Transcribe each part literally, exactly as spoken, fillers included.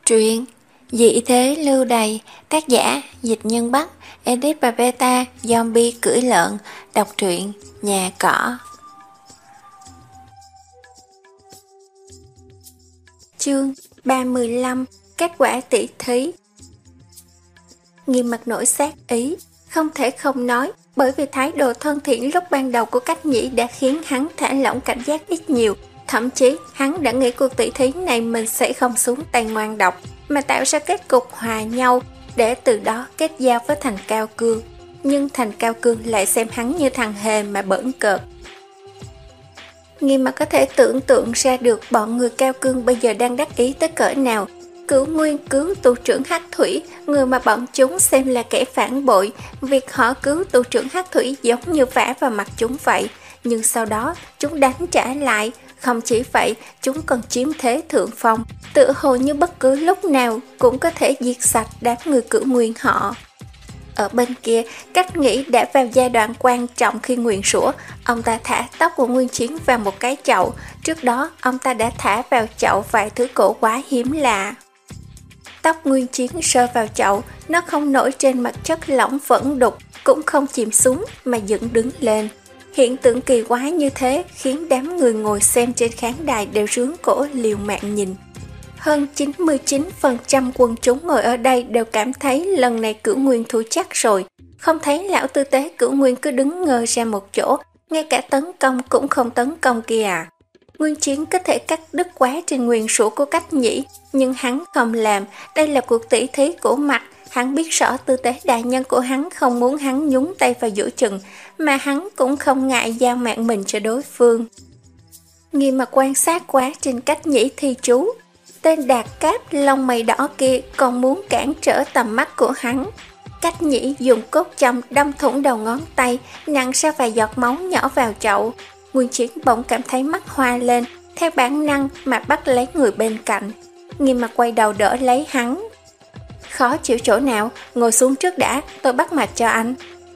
Truyện Dị thế lưu đày, tác giả Dịch Nhân Bắc, edit và beta Zombie cưỡi lợn. Đọc truyện Nhà Cỏ. Chương ba mươi lăm. Kết quả tỷ thí. Nghiêm mặt nổi sát ý, không thể không nói, bởi vì thái độ thân thiện lúc ban đầu của Cách Nhĩ đã khiến hắn thả lỏng cảnh giác ít nhiều. Thậm chí hắn đã nghĩ cuộc tỷ thí này mình sẽ không xuống tay ngoan độc, mà tạo ra kết cục hòa nhau để từ đó kết giao với Thành Cao Cương. Nhưng Thành Cao Cương lại xem hắn như thằng hề mà bỡn cợt. Nghiêm mà có thể tưởng tượng ra được bọn người Cao Cương bây giờ đang đắc ý tới cỡ nào. Cửu Nguyên cứu tù trưởng Hắc Thủy, người mà bọn chúng xem là kẻ phản bội. Việc họ cứu tù trưởng Hắc Thủy giống như vả vào mặt chúng vậy. Nhưng sau đó chúng đánh trả lại. Không chỉ vậy, chúng còn chiếm thế thượng phong, tự hồ như bất cứ lúc nào cũng có thể diệt sạch đám người Cửu Nguyên họ. Ở bên kia, Cách Nhĩ đã vào giai đoạn quan trọng khi nguyền rủa. Ông ta thả tóc của Nguyên Chiến vào một cái chậu. Trước đó, ông ta đã thả vào chậu vài thứ cổ quá hiếm lạ. Tóc Nguyên Chiến rơi vào chậu, nó không nổi trên mặt chất lỏng vẫn đục, cũng không chìm xuống mà dựng đứng lên. Hiện tượng kỳ quái như thế khiến đám người ngồi xem trên khán đài đều rướn cổ liều mạng nhìn. Hơn chín mươi chín phần trăm quần chúng ngồi ở đây đều cảm thấy lần này Cửu Nguyên thua chắc rồi. Không thấy lão tư tế Cửu Nguyên cứ đứng ngơ ra một chỗ, ngay cả tấn công cũng không tấn công kìa à. Nguyên Chiến có thể cắt đứt quá trình nguyền rủa của Cách Nhĩ, nhưng hắn không làm. Đây là cuộc tỷ thí của mặt. Hắn biết rõ tư tế đại nhân của hắn không muốn hắn nhúng tay vào giữa chừng, mà hắn cũng không ngại giao mạng mình cho đối phương. Nghiêm mà quan sát quá trình Cách Nhĩ thi chú, tên Đạt Cáp lông mày đỏ kia còn muốn cản trở tầm mắt của hắn. Cách Nhĩ dùng cốt châm đâm thủng đầu ngón tay, nặn ra vài giọt máu nhỏ vào chậu. Nguyên Chiến bỗng cảm thấy mắt hoa lên, theo bản năng mà bắt lấy người bên cạnh. Nghiêm mà quay đầu đỡ lấy hắn. Khó chịu chỗ nào, ngồi xuống trước đã, tôi bắt mạch cho anh.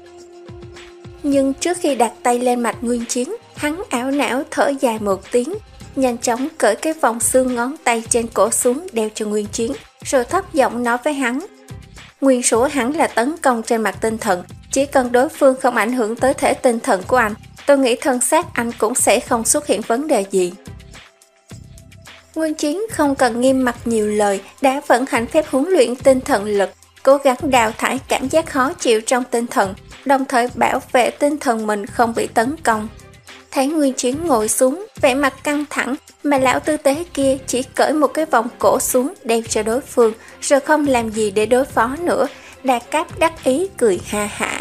Nhưng trước khi đặt tay lên mạch Nguyên Chiến, hắn ảo não thở dài một tiếng, nhanh chóng cởi cái vòng xương ngón tay trên cổ xuống đeo cho Nguyên Chiến, rồi thấp giọng nói với hắn. Nguyên rủa hắn là tấn công trên mặt tinh thần, chỉ cần đối phương không ảnh hưởng tới thể tinh thần của anh, tôi nghĩ thân xác anh cũng sẽ không xuất hiện vấn đề gì. Nguyên Chiến không cần Nghiêm mặt nhiều lời, đã vận hành phép huấn luyện tinh thần lực, cố gắng đào thải cảm giác khó chịu trong tinh thần, đồng thời bảo vệ tinh thần mình không bị tấn công. Thấy Nguyên Chiến ngồi xuống, vẻ mặt căng thẳng, mà lão tư tế kia chỉ cởi một cái vòng cổ xuống đeo cho đối phương, rồi không làm gì để đối phó nữa. Đạt Cáp đắc ý cười ha hả.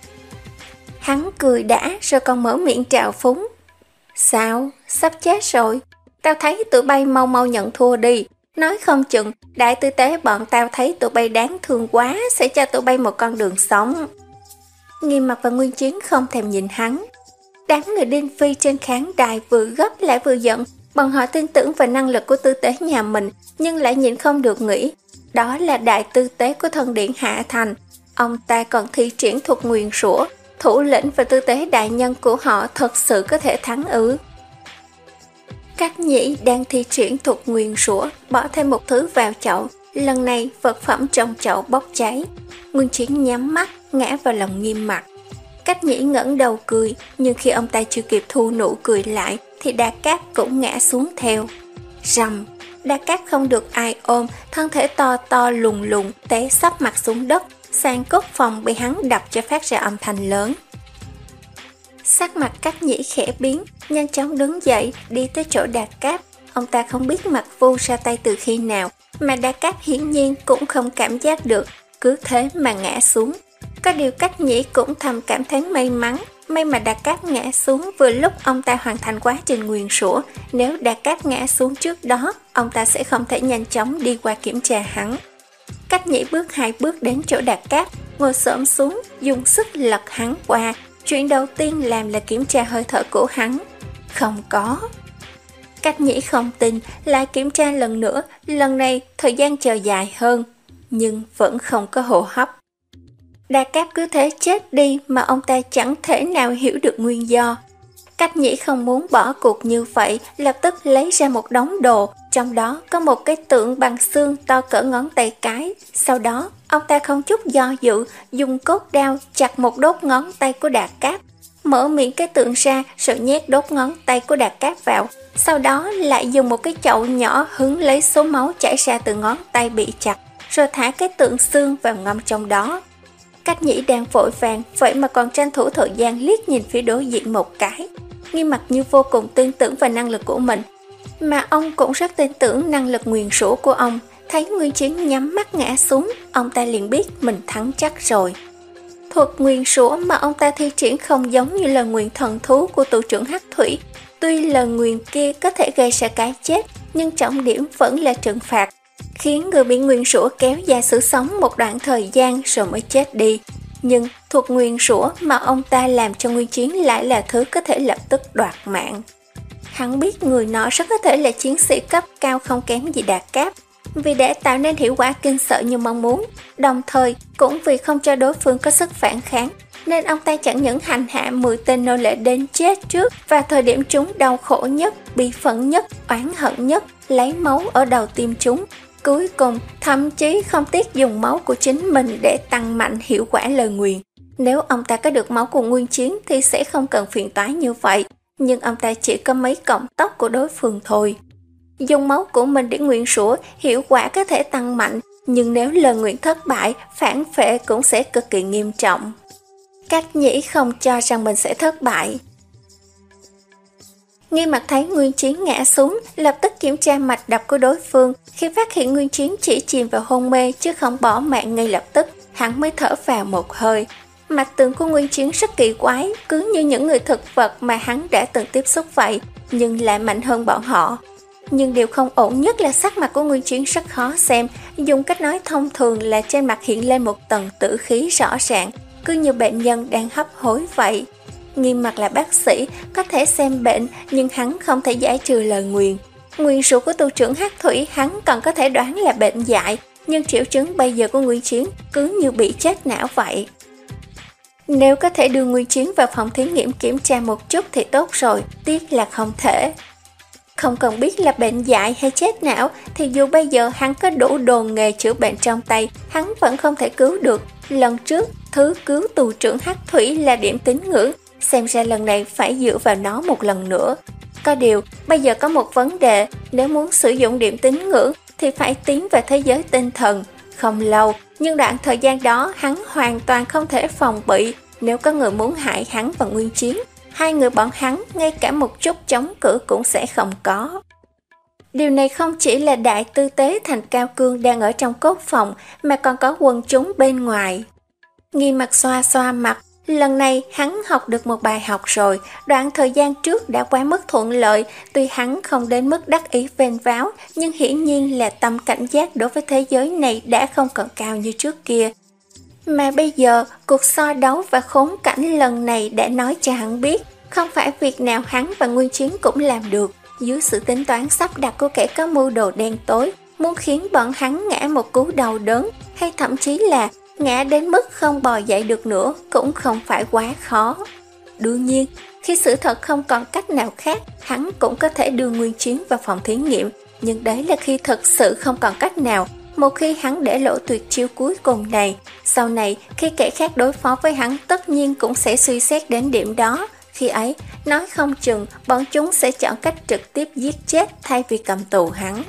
Hắn cười đã rồi còn mở miệng trào phúng. Sao? Sắp chết rồi. Tao thấy tụi bay mau mau nhận thua đi. Nói không chừng đại tư tế bọn tao thấy tụi bay đáng thương quá, sẽ cho tụi bay một con đường sống. Nghiêm mặt và Nguyên Chiến không thèm nhìn hắn. Đám người Đinh Phi trên khán đài vừa gấp lại vừa giận. Bọn họ tin tưởng vào năng lực của tư tế nhà mình, nhưng lại nhịn không được nghĩ. Đó là đại tư tế của thần điện Hạ Thành. Ông ta còn thi triển thuật nguyền rủa. Thủ lĩnh và tư tế đại nhân của họ thật sự có thể thắng ư? Cách Nhĩ đang thi triển thuật nguyền rủa, bỏ thêm một thứ vào chậu. Lần này vật phẩm trong chậu bốc cháy. Nguyên Chiến nhắm mắt, ngã vào lòng Nghiêm mặt. Cách Nhĩ ngẩng đầu cười, nhưng khi ông ta chưa kịp thu nụ cười lại, thì Đạt Cáp cũng ngã xuống theo. Rầm, Đạt Cáp không được ai ôm, thân thể to to lùng lùng, té sắp mặt xuống đất. Sàn cốt phòng bị hắn đập cho phát ra âm thanh lớn. Sắc mặt Cách Nhĩ khẽ biến, nhanh chóng đứng dậy đi tới chỗ Đạt Cáp. Ông ta không biết Mạc Vu ra tay từ khi nào, mà Đạt Cáp hiển nhiên cũng không cảm giác được, cứ thế mà ngã xuống. Có điều Cách Nhĩ cũng thầm cảm thấy may mắn, may mà Đạt Cáp ngã xuống vừa lúc ông ta hoàn thành quá trình nguyền rủa. Nếu Đạt Cáp ngã xuống trước đó, ông ta sẽ không thể nhanh chóng đi qua kiểm tra hắn. Cách Nhĩ bước hai bước đến chỗ Đạt Cáp, ngồi xổm xuống, dùng sức lật hắn qua. Chuyện đầu tiên làm là kiểm tra hơi thở của hắn. Không có. Cách Nhĩ không tin, lại kiểm tra lần nữa, lần này thời gian chờ dài hơn, nhưng vẫn không có hô hấp. Đạt Cáp cứ thế chết đi mà ông ta chẳng thể nào hiểu được nguyên do. Cách Nhĩ không muốn bỏ cuộc như vậy, lập tức lấy ra một đống đồ, trong đó có một cái tượng bằng xương to cỡ ngón tay cái. Sau đó, ông ta không chút do dự, dùng cốt đao chặt một đốt ngón tay của Đạt Cáp, mở miệng cái tượng ra rồi nhét đốt ngón tay của Đạt Cáp vào. Sau đó lại dùng một cái chậu nhỏ hứng lấy số máu chảy ra từ ngón tay bị chặt, rồi thả cái tượng xương vào ngâm trong đó. Cách Nhĩ đang vội vàng, vậy mà còn tranh thủ thời gian liếc nhìn phía đối diện một cái. Nghiêm Mặc như vô cùng tin tưởng vào năng lực của mình, mà ông cũng rất tin tưởng năng lực nguyền rủa của ông. Thấy Nguyên Chiến nhắm mắt ngã xuống, ông ta liền biết mình thắng chắc rồi. Thuật nguyền rủa mà ông ta thi triển không giống như lời nguyền thần thú của tù trưởng Hắc Thủy. Tuy lời nguyền kia có thể gây ra cái chết, nhưng trọng điểm vẫn là trừng phạt, khiến người bị nguyền rủa kéo dài sự sống một đoạn thời gian rồi mới chết đi. Nhưng thuật nguyền rủa mà ông ta làm cho Nguyên Chiến lại là thứ có thể lập tức đoạt mạng. Hắn biết người nọ rất có thể là chiến sĩ cấp cao không kém gì Đạt Cáp. Vì để tạo nên hiệu quả kinh sợ như mong muốn, đồng thời cũng vì không cho đối phương có sức phản kháng, nên ông ta chẳng những hành hạ mười tên nô lệ đến chết trước và thời điểm chúng đau khổ nhất, bi phẫn nhất, oán hận nhất, lấy máu ở đầu tim chúng. Cuối cùng, thậm chí không tiếc dùng máu của chính mình để tăng mạnh hiệu quả lời nguyền. Nếu ông ta có được máu của Nguyên Chiến thì sẽ không cần phiền toái như vậy, nhưng ông ta chỉ có mấy cọng tóc của đối phương thôi. Dùng máu của mình để nguyền rủa, hiệu quả có thể tăng mạnh, nhưng nếu lời nguyền thất bại, phản phệ cũng sẽ cực kỳ nghiêm trọng. Cách Nhĩ không cho rằng mình sẽ thất bại. Nghiêm Mặc thấy Nguyên Chiến ngã xuống, lập tức kiểm tra mạch đập của đối phương. Khi phát hiện Nguyên Chiến chỉ chìm vào hôn mê chứ không bỏ mạng ngay lập tức, hắn mới thở vào một hơi. Mạch tượng của Nguyên Chiến rất kỳ quái, cứ như những người thực vật mà hắn đã từng tiếp xúc vậy, nhưng lại mạnh hơn bọn họ. Nhưng điều không ổn nhất là sắc mặt của Nguyên Chiến rất khó xem, dùng cách nói thông thường là trên mặt hiện lên một tầng tử khí rõ ràng, cứ như bệnh nhân đang hấp hối vậy. Nghiêm Mặc là bác sĩ, có thể xem bệnh, nhưng hắn không thể giải trừ lời nguyền. Nguyền rủa của tu trưởng Hắc Thủy hắn còn có thể đoán là bệnh dại, nhưng triệu chứng bây giờ của Nguyên Chiến cứ như bị chết não vậy. Nếu có thể đưa Nguyên Chiến vào phòng thí nghiệm kiểm tra một chút thì tốt rồi, tiếc là không thể. Không cần biết là bệnh dại hay chết não, thì dù bây giờ hắn có đủ đồ nghề chữa bệnh trong tay, hắn vẫn không thể cứu được. Lần trước, thứ cứu tù trưởng Hắc Thủy là điểm tín ngưỡng, xem ra lần này phải dựa vào nó một lần nữa. Có điều, bây giờ có một vấn đề, nếu muốn sử dụng điểm tín ngưỡng thì phải tiến vào thế giới tinh thần. Không lâu, nhưng đoạn thời gian đó hắn hoàn toàn không thể phòng bị. Nếu có người muốn hại hắn và Nguyên Chiến, hai người bọn hắn ngay cả một chút chống cự cũng sẽ không có. Điều này không chỉ là đại tư tế Thành Cao Cương đang ở trong cốt phòng, mà còn có quần chúng bên ngoài. Nghiêm Mặc xoa xoa mặt, lần này hắn học được một bài học rồi. Đoạn thời gian trước đã quá mức thuận lợi, tuy hắn không đến mức đắc ý vênh váo, nhưng hiển nhiên là tâm cảnh giác đối với thế giới này đã không còn cao như trước kia. Mà bây giờ, cuộc so đấu và khốn cảnh lần này đã nói cho hắn biết, không phải việc nào hắn và Nguyên Chiến cũng làm được. Dưới sự tính toán sắp đặt của kẻ có mưu đồ đen tối, muốn khiến bọn hắn ngã một cú đau đớn, hay thậm chí là ngã đến mức không bò dậy được nữa, cũng không phải quá khó. Đương nhiên, khi sự thật không còn cách nào khác, hắn cũng có thể đưa Nguyên Chiến vào phòng thí nghiệm, nhưng đấy là khi thật sự không còn cách nào. Một khi hắn để lộ tuyệt chiêu cuối cùng này, sau này khi kẻ khác đối phó với hắn tất nhiên cũng sẽ suy xét đến điểm đó. Khi ấy, nói không chừng bọn chúng sẽ chọn cách trực tiếp giết chết thay vì cầm tù hắn.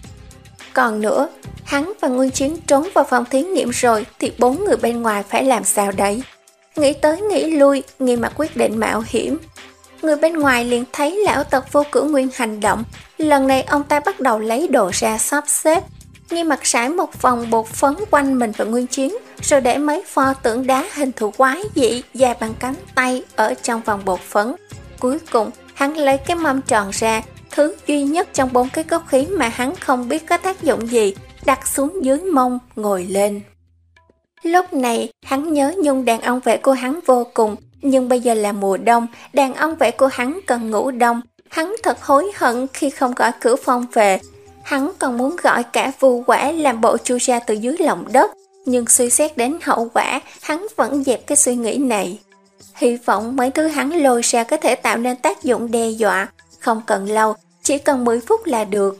Còn nữa, hắn và Nguyên Chiến trốn vào phòng thí nghiệm rồi thì bốn người bên ngoài phải làm sao đấy? Nghĩ tới nghĩ lui, Nghiêm Mặc quyết định mạo hiểm. Người bên ngoài liền thấy lão tặc Vô Cửu Nguyên hành động. Lần này ông ta bắt đầu lấy đồ ra sắp xếp. Nghiêm Mặc rải một vòng bột phấn quanh mình và Nguyên Chiến, rồi để mấy pho tượng đá hình thù quái dị dài bằng cánh tay ở trong vòng bột phấn. Cuối cùng, hắn lấy cái mâm tròn ra, thứ duy nhất trong bốn cái cốc khí mà hắn không biết có tác dụng gì, đặt xuống dưới mông, ngồi lên. Lúc này, hắn nhớ nhung đàn ông vệ của hắn vô cùng, nhưng bây giờ là mùa đông, đàn ông vệ của hắn cần ngủ đông. Hắn thật hối hận khi không gọi Cửu Phong về. Hắn còn muốn gọi cả Vu Quả làm bộ chui ra từ dưới lòng đất, nhưng suy xét đến hậu quả, hắn vẫn dẹp cái suy nghĩ này. hy vọng mấy thứ hắn lôi ra có thể tạo nên tác dụng đe dọa, không cần lâu, chỉ cần mười phút là được.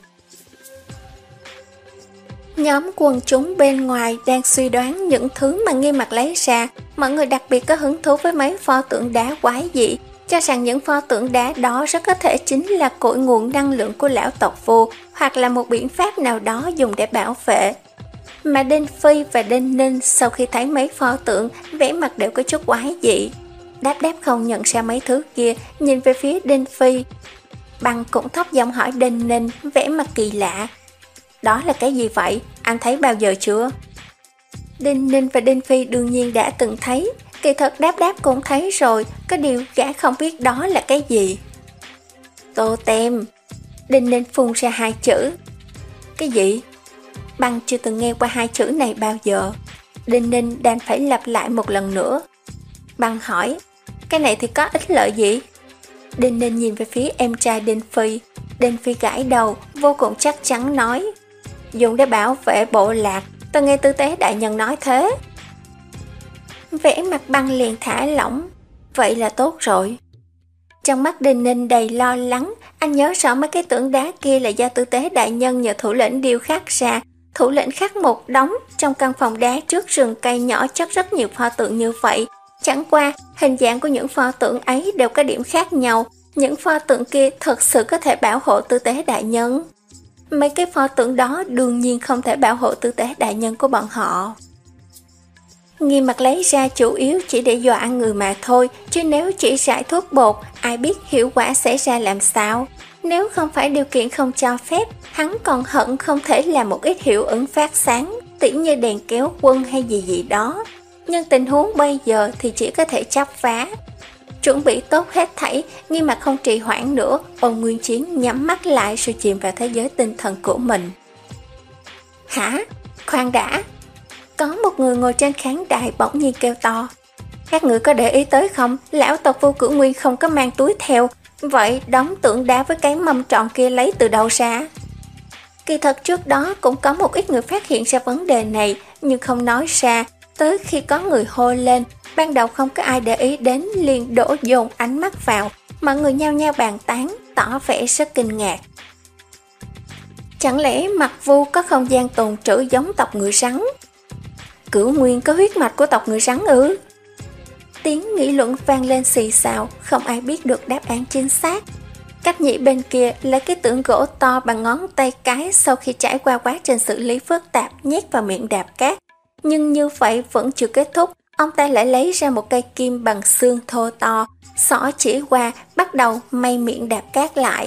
Nhóm quần chúng bên ngoài đang suy đoán những thứ mà Nghiêm Mặc lấy ra, mọi người đặc biệt có hứng thú với mấy pho tượng đá quái dị, cho rằng những pho tượng đá đó rất có thể chính là cội nguồn năng lượng của lão tộc Vu, hoặc là một biện pháp nào đó dùng để bảo vệ. Mà Đinh Phi và Đinh Ninh sau khi thấy mấy pho tượng, vẻ mặt đều có chút quái dị. Đáp Đáp không nhận ra mấy thứ kia, nhìn về phía Đinh Phi. Băng cũng thấp giọng hỏi Đinh Ninh, vẻ mặt kỳ lạ. Đó là cái gì vậy? Anh thấy bao giờ chưa? Đinh Ninh và Đinh Phi đương nhiên đã từng thấy, kỳ thật Đáp Đáp cũng thấy rồi, có điều gã không biết đó là cái gì. Tô tem. Đinh Ninh phun ra hai chữ. Cái gì? Băng chưa từng nghe qua hai chữ này bao giờ. Đinh Ninh đành phải lặp lại một lần nữa. Băng hỏi, cái này thì có ích lợi gì? Đinh Ninh nhìn về phía em trai Đinh Phi. Đinh Phi gãi đầu, vô cùng chắc chắn nói, dùng để bảo vệ bộ lạc, tôi nghe Tư Tế đại nhân nói thế. Vẻ mặt Băng liền thả lỏng, vậy là tốt rồi. Trong mắt Đinh Ninh đầy lo lắng, anh nhớ rõ mấy cái tượng đá kia là do Tư Tế đại nhân nhờ thủ lĩnh điêu khắc ra. Thủ lĩnh khắc một đống trong căn phòng đá trước rừng cây nhỏ chất rất nhiều pho tượng như vậy. Chẳng qua, hình dạng của những pho tượng ấy đều có điểm khác nhau. Những pho tượng kia thật sự có thể bảo hộ Tư Tế đại nhân. Mấy cái pho tượng đó đương nhiên không thể bảo hộ Tư Tế đại nhân của bọn họ. Nghiêm Mặc lấy ra chủ yếu chỉ để dọa người mà thôi, chứ nếu chỉ rải thuốc bột, ai biết hiệu quả sẽ ra làm sao. Nếu không phải điều kiện không cho phép, hắn còn hận không thể làm một ít hiệu ứng phát sáng, tỉ như đèn kéo quân hay gì gì đó. Nhưng tình huống bây giờ thì chỉ có thể chấp phá. Chuẩn bị tốt hết thảy, Nghiêm Mặc không trì hoãn nữa, Ôn Nguyên Chiến nhắm mắt lại rồi chìm vào thế giới tinh thần của mình. Hả? Khoan đã! Có một người ngồi trên khán đài bỗng nhiên kêu to. Các người có để ý tới không? Lão tộc Vu Cửu Nguyên không có mang túi theo. Vậy đống tượng đá với cái mâm tròn kia lấy từ đâu ra? Kỳ thật trước đó cũng có một ít người phát hiện ra vấn đề này, nhưng không nói ra. Tới khi có người hô lên, ban đầu không có ai để ý đến, liền đổ dồn ánh mắt vào. Mọi người nhao nhao bàn tán, tỏ vẻ rất kinh ngạc. Chẳng lẽ Mặc Vu có không gian tồn trữ giống tộc người rắn? Cửu Nguyên có huyết mạch của tộc người rắn ư? Tiếng nghị luận vang lên xì xào, không ai biết được đáp án chính xác. Cách Nhĩ bên kia lấy cái tượng gỗ to bằng ngón tay cái sau khi trải qua quá trình xử lý phức tạp nhét vào miệng Đạp Cát. Nhưng như vậy vẫn chưa kết thúc, ông ta lại lấy ra một cây kim bằng xương thô to, xỏ chỉ qua, bắt đầu may miệng Đạp Cát lại.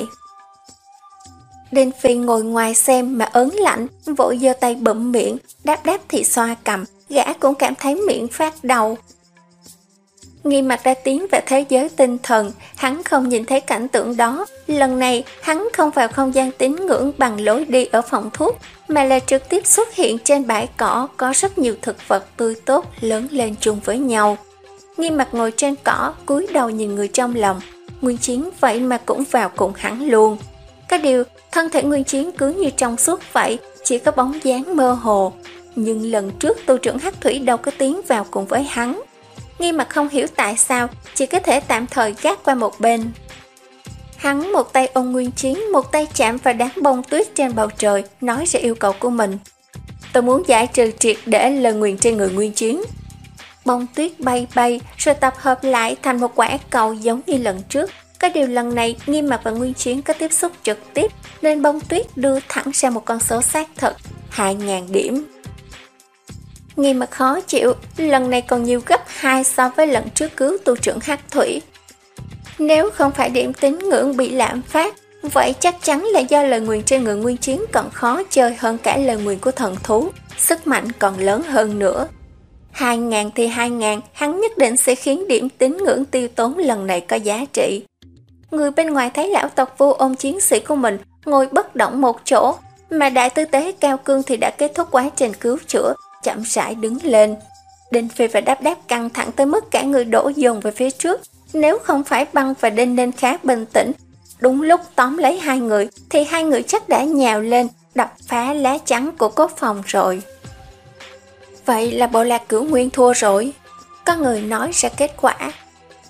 Đinh Phi ngồi ngoài xem mà ớn lạnh, vội giơ tay bụm miệng, Đáp Đáp thì xoa cầm, gã cũng cảm thấy miệng phát đau. Nghiêm Mặc đã tiến vào thế giới tinh thần, hắn không nhìn thấy cảnh tượng đó. Lần này, hắn không vào không gian tín ngưỡng bằng lối đi ở phòng thuốc, mà là trực tiếp xuất hiện trên bãi cỏ có rất nhiều thực vật tươi tốt lớn lên chung với nhau. Nghiêm Mặc ngồi trên cỏ, cúi đầu nhìn người trong lòng. Nguyên Chiến vậy mà cũng vào cùng hắn luôn. Có điều, thân thể Nguyên Chiến cứ như trong suốt vậy, chỉ có bóng dáng mơ hồ. Nhưng lần trước tu trưởng Hắc Thủy đâu có tiến vào cùng với hắn. Nghiêm Mặc không hiểu tại sao, chỉ có thể tạm thời gác qua một bên. Hắn một tay ôm Nguyên Chiến, một tay chạm vào đám bông tuyết trên bầu trời, nói ra yêu cầu của mình. Tôi muốn giải trừ triệt để lời nguyền trên người Nguyên Chiến. Bông tuyết bay bay, rồi tập hợp lại thành một quả cầu giống như lần trước. Có điều lần này, Nghiêm Mặc và Nguyên Chiến có tiếp xúc trực tiếp, nên bông tuyết đưa thẳng ra một con số xác thực, hai nghìn điểm. Nghiêm Mặc khó chịu, lần này còn nhiều gấp hai so với lần trước cứu tu trưởng Hắc Thủy. Nếu không phải điểm tín ngưỡng bị lạm phát, vậy chắc chắn là do lời nguyền trên người Nguyên Chiến còn khó chơi hơn cả lời nguyền của thần thú, sức mạnh còn lớn hơn nữa. Hai ngàn thì hai ngàn, hắn nhất định sẽ khiến điểm tín ngưỡng tiêu tốn lần này có giá trị. Người bên ngoài thấy lão tộc Vu ôm chiến sĩ của mình ngồi bất động một chỗ, mà đại tư tế Cao Cương thì đã kết thúc quá trình cứu chữa, chậm rãi đứng lên. Đinh Phi và Đáp Đáp căng thẳng tới mức cả người đổ dồn về phía trước. Nếu không phải Băng và Đinh Ninh khá bình tĩnh, đúng lúc tóm lấy hai người, thì hai người chắc đã nhào lên, đập phá lá chắn của cốt phòng rồi. Vậy là bộ lạc Cửu Nguyên thua rồi. Có người nói ra kết quả.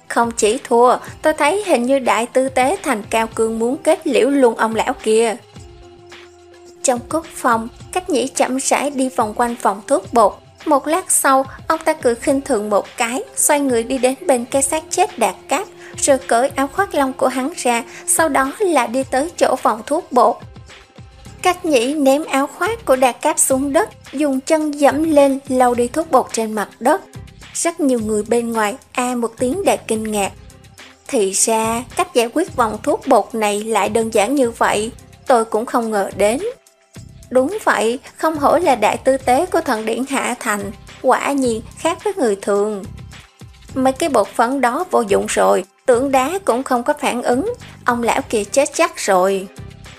Không chỉ thua, tôi thấy hình như Đại Tư Tế Thành Cao Cương muốn kết liễu luôn ông lão kia. Trong cốt phòng, Cách Nhĩ chậm rãi đi vòng quanh phòng thuốc bột. Một lát sau, ông ta cười khinh thường một cái, xoay người đi đến bên cái xác chết Đạt Cáp, rồi cởi áo khoác lông của hắn ra, sau đó là đi tới chỗ phòng thuốc bột. Cách Nhĩ ném áo khoác của Đạt Cáp xuống đất, dùng chân dẫm lên lau đi thuốc bột trên mặt đất. Rất nhiều người bên ngoài a một tiếng đầy kinh ngạc. Thì ra, cách giải quyết vòng thuốc bột này lại đơn giản như vậy, tôi cũng không ngờ đến. Đúng vậy, không hổ là đại tư tế của thần điển Hạ Thành, quả nhiên khác với người thường. Mấy cái bột phấn đó vô dụng rồi, tượng đá cũng không có phản ứng, ông lão kia chết chắc rồi.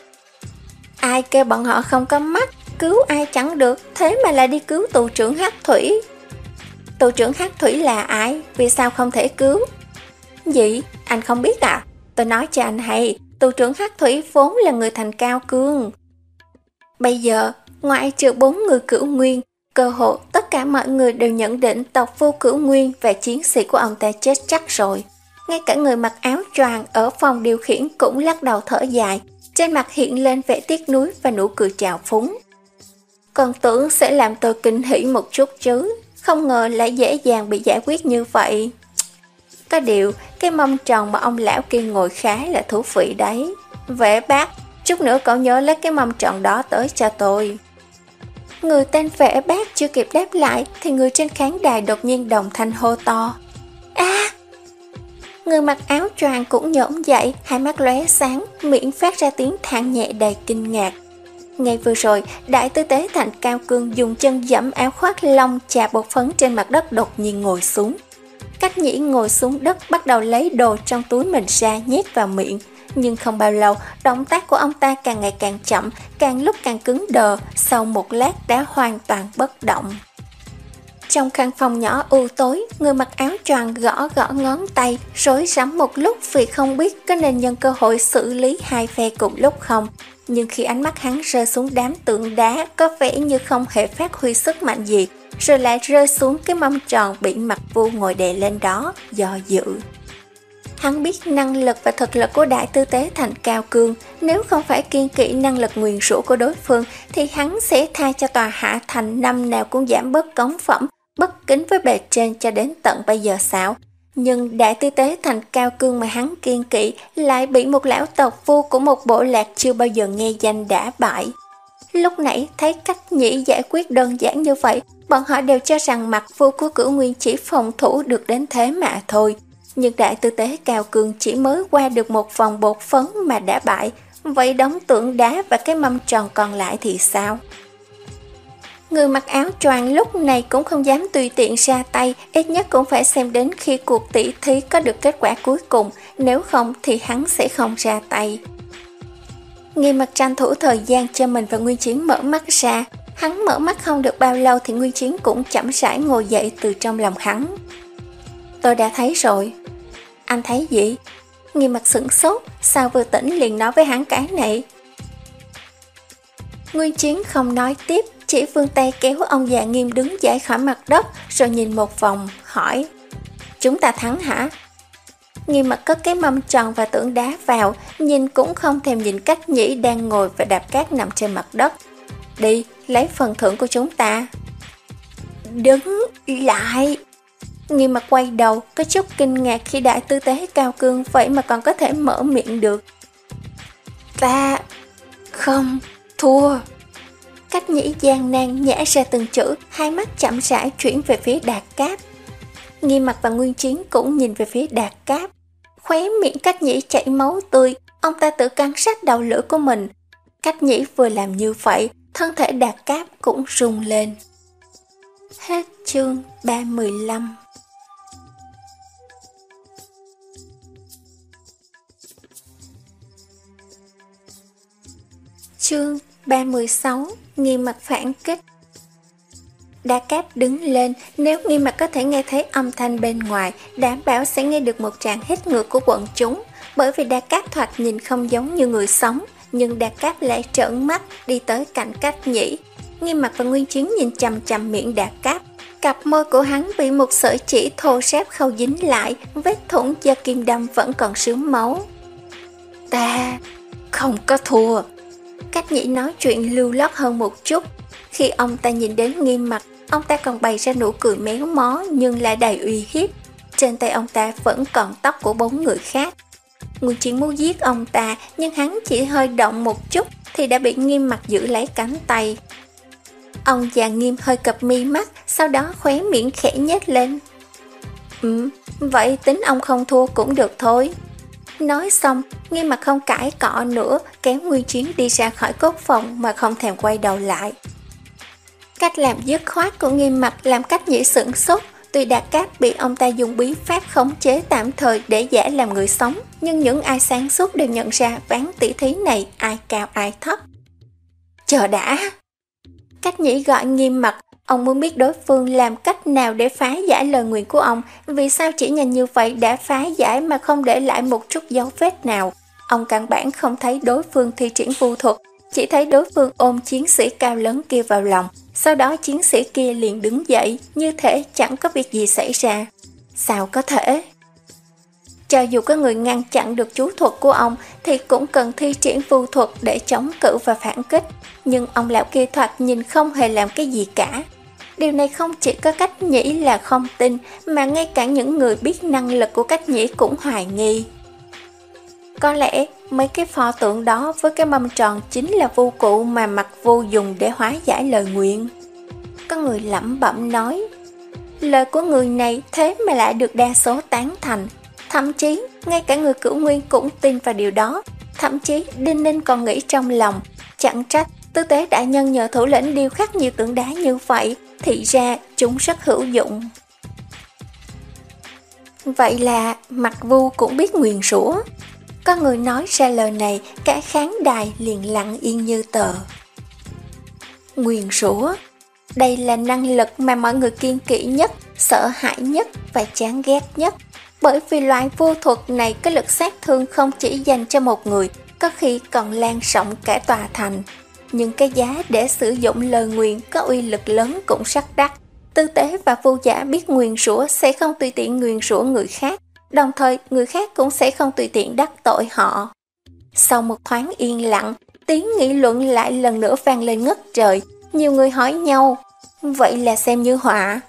Ai kêu bọn họ không có mắt, cứu ai chẳng được, thế mà lại đi cứu tù trưởng Hắc Thủy. Tù trưởng Hắc Thủy là ai, vì sao không thể cứu? Gì, anh không biết à? Tôi nói cho anh hay, tù trưởng Hắc Thủy vốn là người thành Cao Cương. Bây giờ, ngoại trừ bốn người Cửu Nguyên, cơ hội tất cả mọi người đều nhận định tộc Vô Cửu Nguyên và chiến sĩ của ông ta chết chắc rồi. Ngay cả người mặc áo choàng ở phòng điều khiển cũng lắc đầu thở dài, trên mặt hiện lên vẻ tiếc nuối và nụ cười trào phúng. Còn tưởng sẽ làm tôi kinh hỉ một chút chứ, không ngờ lại dễ dàng bị giải quyết như vậy. Có điều, cái mâm tròn mà ông lão kia ngồi khá là thú vị đấy. Vệ bác, chút nữa cậu nhớ lấy cái mâm tròn đó tới cho tôi. Người tên Vệ bác chưa kịp đáp lại thì người trên khán đài đột nhiên đồng thanh hô to. A! Người mặc áo choàng cũng nhổm dậy, hai mắt lóe sáng, miệng phát ra tiếng than nhẹ đầy kinh ngạc. Ngay vừa rồi, đại tư tế Thành Cao Cương dùng chân dẫm áo khoác lông chà bột phấn trên mặt đất đột nhiên ngồi xuống. Cách Nhĩ ngồi xuống đất bắt đầu lấy đồ trong túi mình ra nhét vào miệng. Nhưng không bao lâu, động tác của ông ta càng ngày càng chậm, càng lúc càng cứng đờ, sau một lát đã hoàn toàn bất động. Trong căn phòng nhỏ u tối, người mặc áo choàng gõ gõ ngón tay, rối rắm một lúc vì không biết có nên nhân cơ hội xử lý hai phe cùng lúc không. Nhưng khi ánh mắt hắn rơi xuống đám tượng đá có vẻ như không hề phát huy sức mạnh gì, rồi lại rơi xuống cái mâm tròn bị Mặt Vu ngồi đè lên đó, do dự. Hắn biết năng lực và thực lực của đại tư tế Thành Cao Cương, nếu không phải kiêng kỵ năng lực nguyền rủa của đối phương thì hắn sẽ tha cho tòa Hạ Thành năm nào cũng giảm bớt cống phẩm, bất kính với bề trên cho đến tận bây giờ sao. Nhưng đại tư tế Thành Cao Cương mà hắn kiêng kỵ lại bị một lão tộc Vu của một bộ lạc chưa bao giờ nghe danh đả bại. Lúc nãy thấy Cách Nhĩ giải quyết đơn giản như vậy, bọn họ đều cho rằng Mặt Vu của Cửu Nguyên chỉ phòng thủ được đến thế mà thôi. Nhưng đại tư tế Cao Cương chỉ mới qua được một vòng bột phấn mà đã bại, vậy đống tượng đá và cái mâm tròn còn lại thì sao? Người mặc áo choàng lúc này cũng không dám tùy tiện ra tay, ít nhất cũng phải xem đến khi cuộc tỉ thí có được kết quả cuối cùng, nếu không thì hắn sẽ không ra tay. Nghiêm Mặt tranh thủ thời gian cho mình và Nguyên Chiến mở mắt ra, hắn mở mắt không được bao lâu thì Nguyên Chiến cũng chậm rãi ngồi dậy từ trong lòng hắn. Tôi đã thấy rồi. Anh thấy gì? Nghiêm Mặt sửng sốt, sao vừa tỉnh liền nói với hắn cái này? Nguyên Chiến không nói tiếp, chỉ vươn tay kéo ông già Nghiêm đứng dậy khỏi mặt đất, rồi nhìn một vòng, hỏi. Chúng ta thắng hả? Nghiêm Mặt cất cái mâm tròn và tượng đá vào, nhìn cũng không thèm nhìn Cách Nhĩ đang ngồi và đạp cát nằm trên mặt đất. Đi, lấy phần thưởng của chúng ta. Đứng lại! Nghiêm Mặt quay đầu, có chút kinh ngạc khi đại tư tế Cao Cương vậy mà còn có thể mở miệng được. Ta không thua. Cách Nhĩ gian nan nhả ra từng chữ, hai mắt chậm rãi chuyển về phía Đạt Cáp. Nghiêm Mặt và Nguyên Chiến cũng nhìn về phía Đạt Cáp. Khóe miệng Cách Nhĩ chảy máu tươi, ông ta tự cắn sát đầu lưỡi của mình. Cách Nhĩ vừa làm như vậy, thân thể Đạt Cáp cũng rung lên. Hết chương ba mươi lăm. Chương ba mươi sáu. Nghiêm Mặt phản kích. Đạt Cáp đứng lên, nếu Nghiêm Mặt có thể nghe thấy âm thanh bên ngoài, đảm bảo sẽ nghe được một tràng hít ngược của quần chúng, bởi vì Đạt Cáp thoạt nhìn không giống như người sống, nhưng Đạt Cáp lại trợn mắt đi tới cạnh Cách Nhĩ. Nghiêm Mặt và Nguyên Chiến nhìn chằm chằm miệng Đạt Cáp, Cặp môi của hắn bị một sợi chỉ thô ráp khâu dính lại, vết thủng do kim đâm vẫn còn sướm máu. Ta không có thua. Cách Nhĩ nói chuyện lưu loát hơn một chút. Khi ông ta nhìn đến Nghiêm Mặc, ông ta còn bày ra nụ cười méo mó nhưng lại đầy uy hiếp. Trên tay ông ta vẫn còn tóc của bốn người khác. Nguyên Chiến muốn giết ông ta, nhưng hắn chỉ hơi động một chút thì đã bị Nghiêm Mặc giữ lấy cánh tay. Ông già Nghiêm hơi cập mi mắt, sau đó khóe miệng khẽ nhếch lên. Ừ, vậy tính ông không thua cũng được thôi. Nói xong, Nghiêm Mặc không cãi cọ nữa, kéo Nguyên Chiến đi ra khỏi cốt phòng mà không thèm quay đầu lại. Cách làm dứt khoát của Nghiêm Mặc làm Cách Nhĩ sửng sốt. Tuy Đạt Cát bị ông ta dùng bí pháp khống chế tạm thời để giả làm người sống, nhưng những ai sáng suốt đều nhận ra ván tỉ thí này ai cao ai thấp. Chờ đã! Cách Nhĩ gọi Nghiêm Mặc, ông muốn biết đối phương làm cách nào để phá giải lời nguyền của ông, vì sao chỉ nhìn như vậy đã phá giải mà không để lại một chút dấu vết nào. Ông căn bản không thấy đối phương thi triển vu thuật, chỉ thấy đối phương ôm chiến sĩ cao lớn kia vào lòng, sau đó chiến sĩ kia liền đứng dậy, như thể chẳng có việc gì xảy ra. Sao có thể? Cho dù có người ngăn chặn được chú thuật của ông thì cũng cần thi triển vu thuật để chống cự và phản kích, nhưng ông lão kia thoạt nhìn không hề làm cái gì cả. Điều này không chỉ có Cách Nhĩ là không tin, mà ngay cả những người biết năng lực của Cách Nhĩ cũng hoài nghi. Có lẽ mấy cái pho tượng đó với cái mâm tròn chính là vu cụ mà Mặc Vu dùng để hóa giải lời nguyện. Có người lẩm bẩm nói. Lời của người này thế mà lại được đa số tán thành. Thậm chí ngay cả người Cửu Nguyên cũng tin vào điều đó. Thậm chí Đinh Ninh còn nghĩ trong lòng, chẳng trách Tư Tế đại nhân nhờ thủ lĩnh điêu khắc nhiều tượng đá như vậy, thì ra chúng rất hữu dụng. Vậy là Mặc Vu cũng biết nguyền rủa. Có người nói ra lời này, cả khán đài liền lặng yên như tờ. Nguyền rủa, đây là năng lực mà mọi người kiêng kỵ nhất, sợ hãi nhất và chán ghét nhất. Bởi vì loại vô thuật này có lực sát thương không chỉ dành cho một người, có khi còn lan rộng cả tòa thành. Nhưng cái giá để sử dụng lời nguyền có uy lực lớn cũng rất đắt. Tư Tế và Vu Giả biết nguyền rủa sẽ không tùy tiện nguyền rủa người khác, đồng thời người khác cũng sẽ không tùy tiện đắc tội họ. Sau một thoáng yên lặng, tiếng nghị luận lại lần nữa vang lên ngất trời. Nhiều người hỏi nhau, vậy là xem như họa.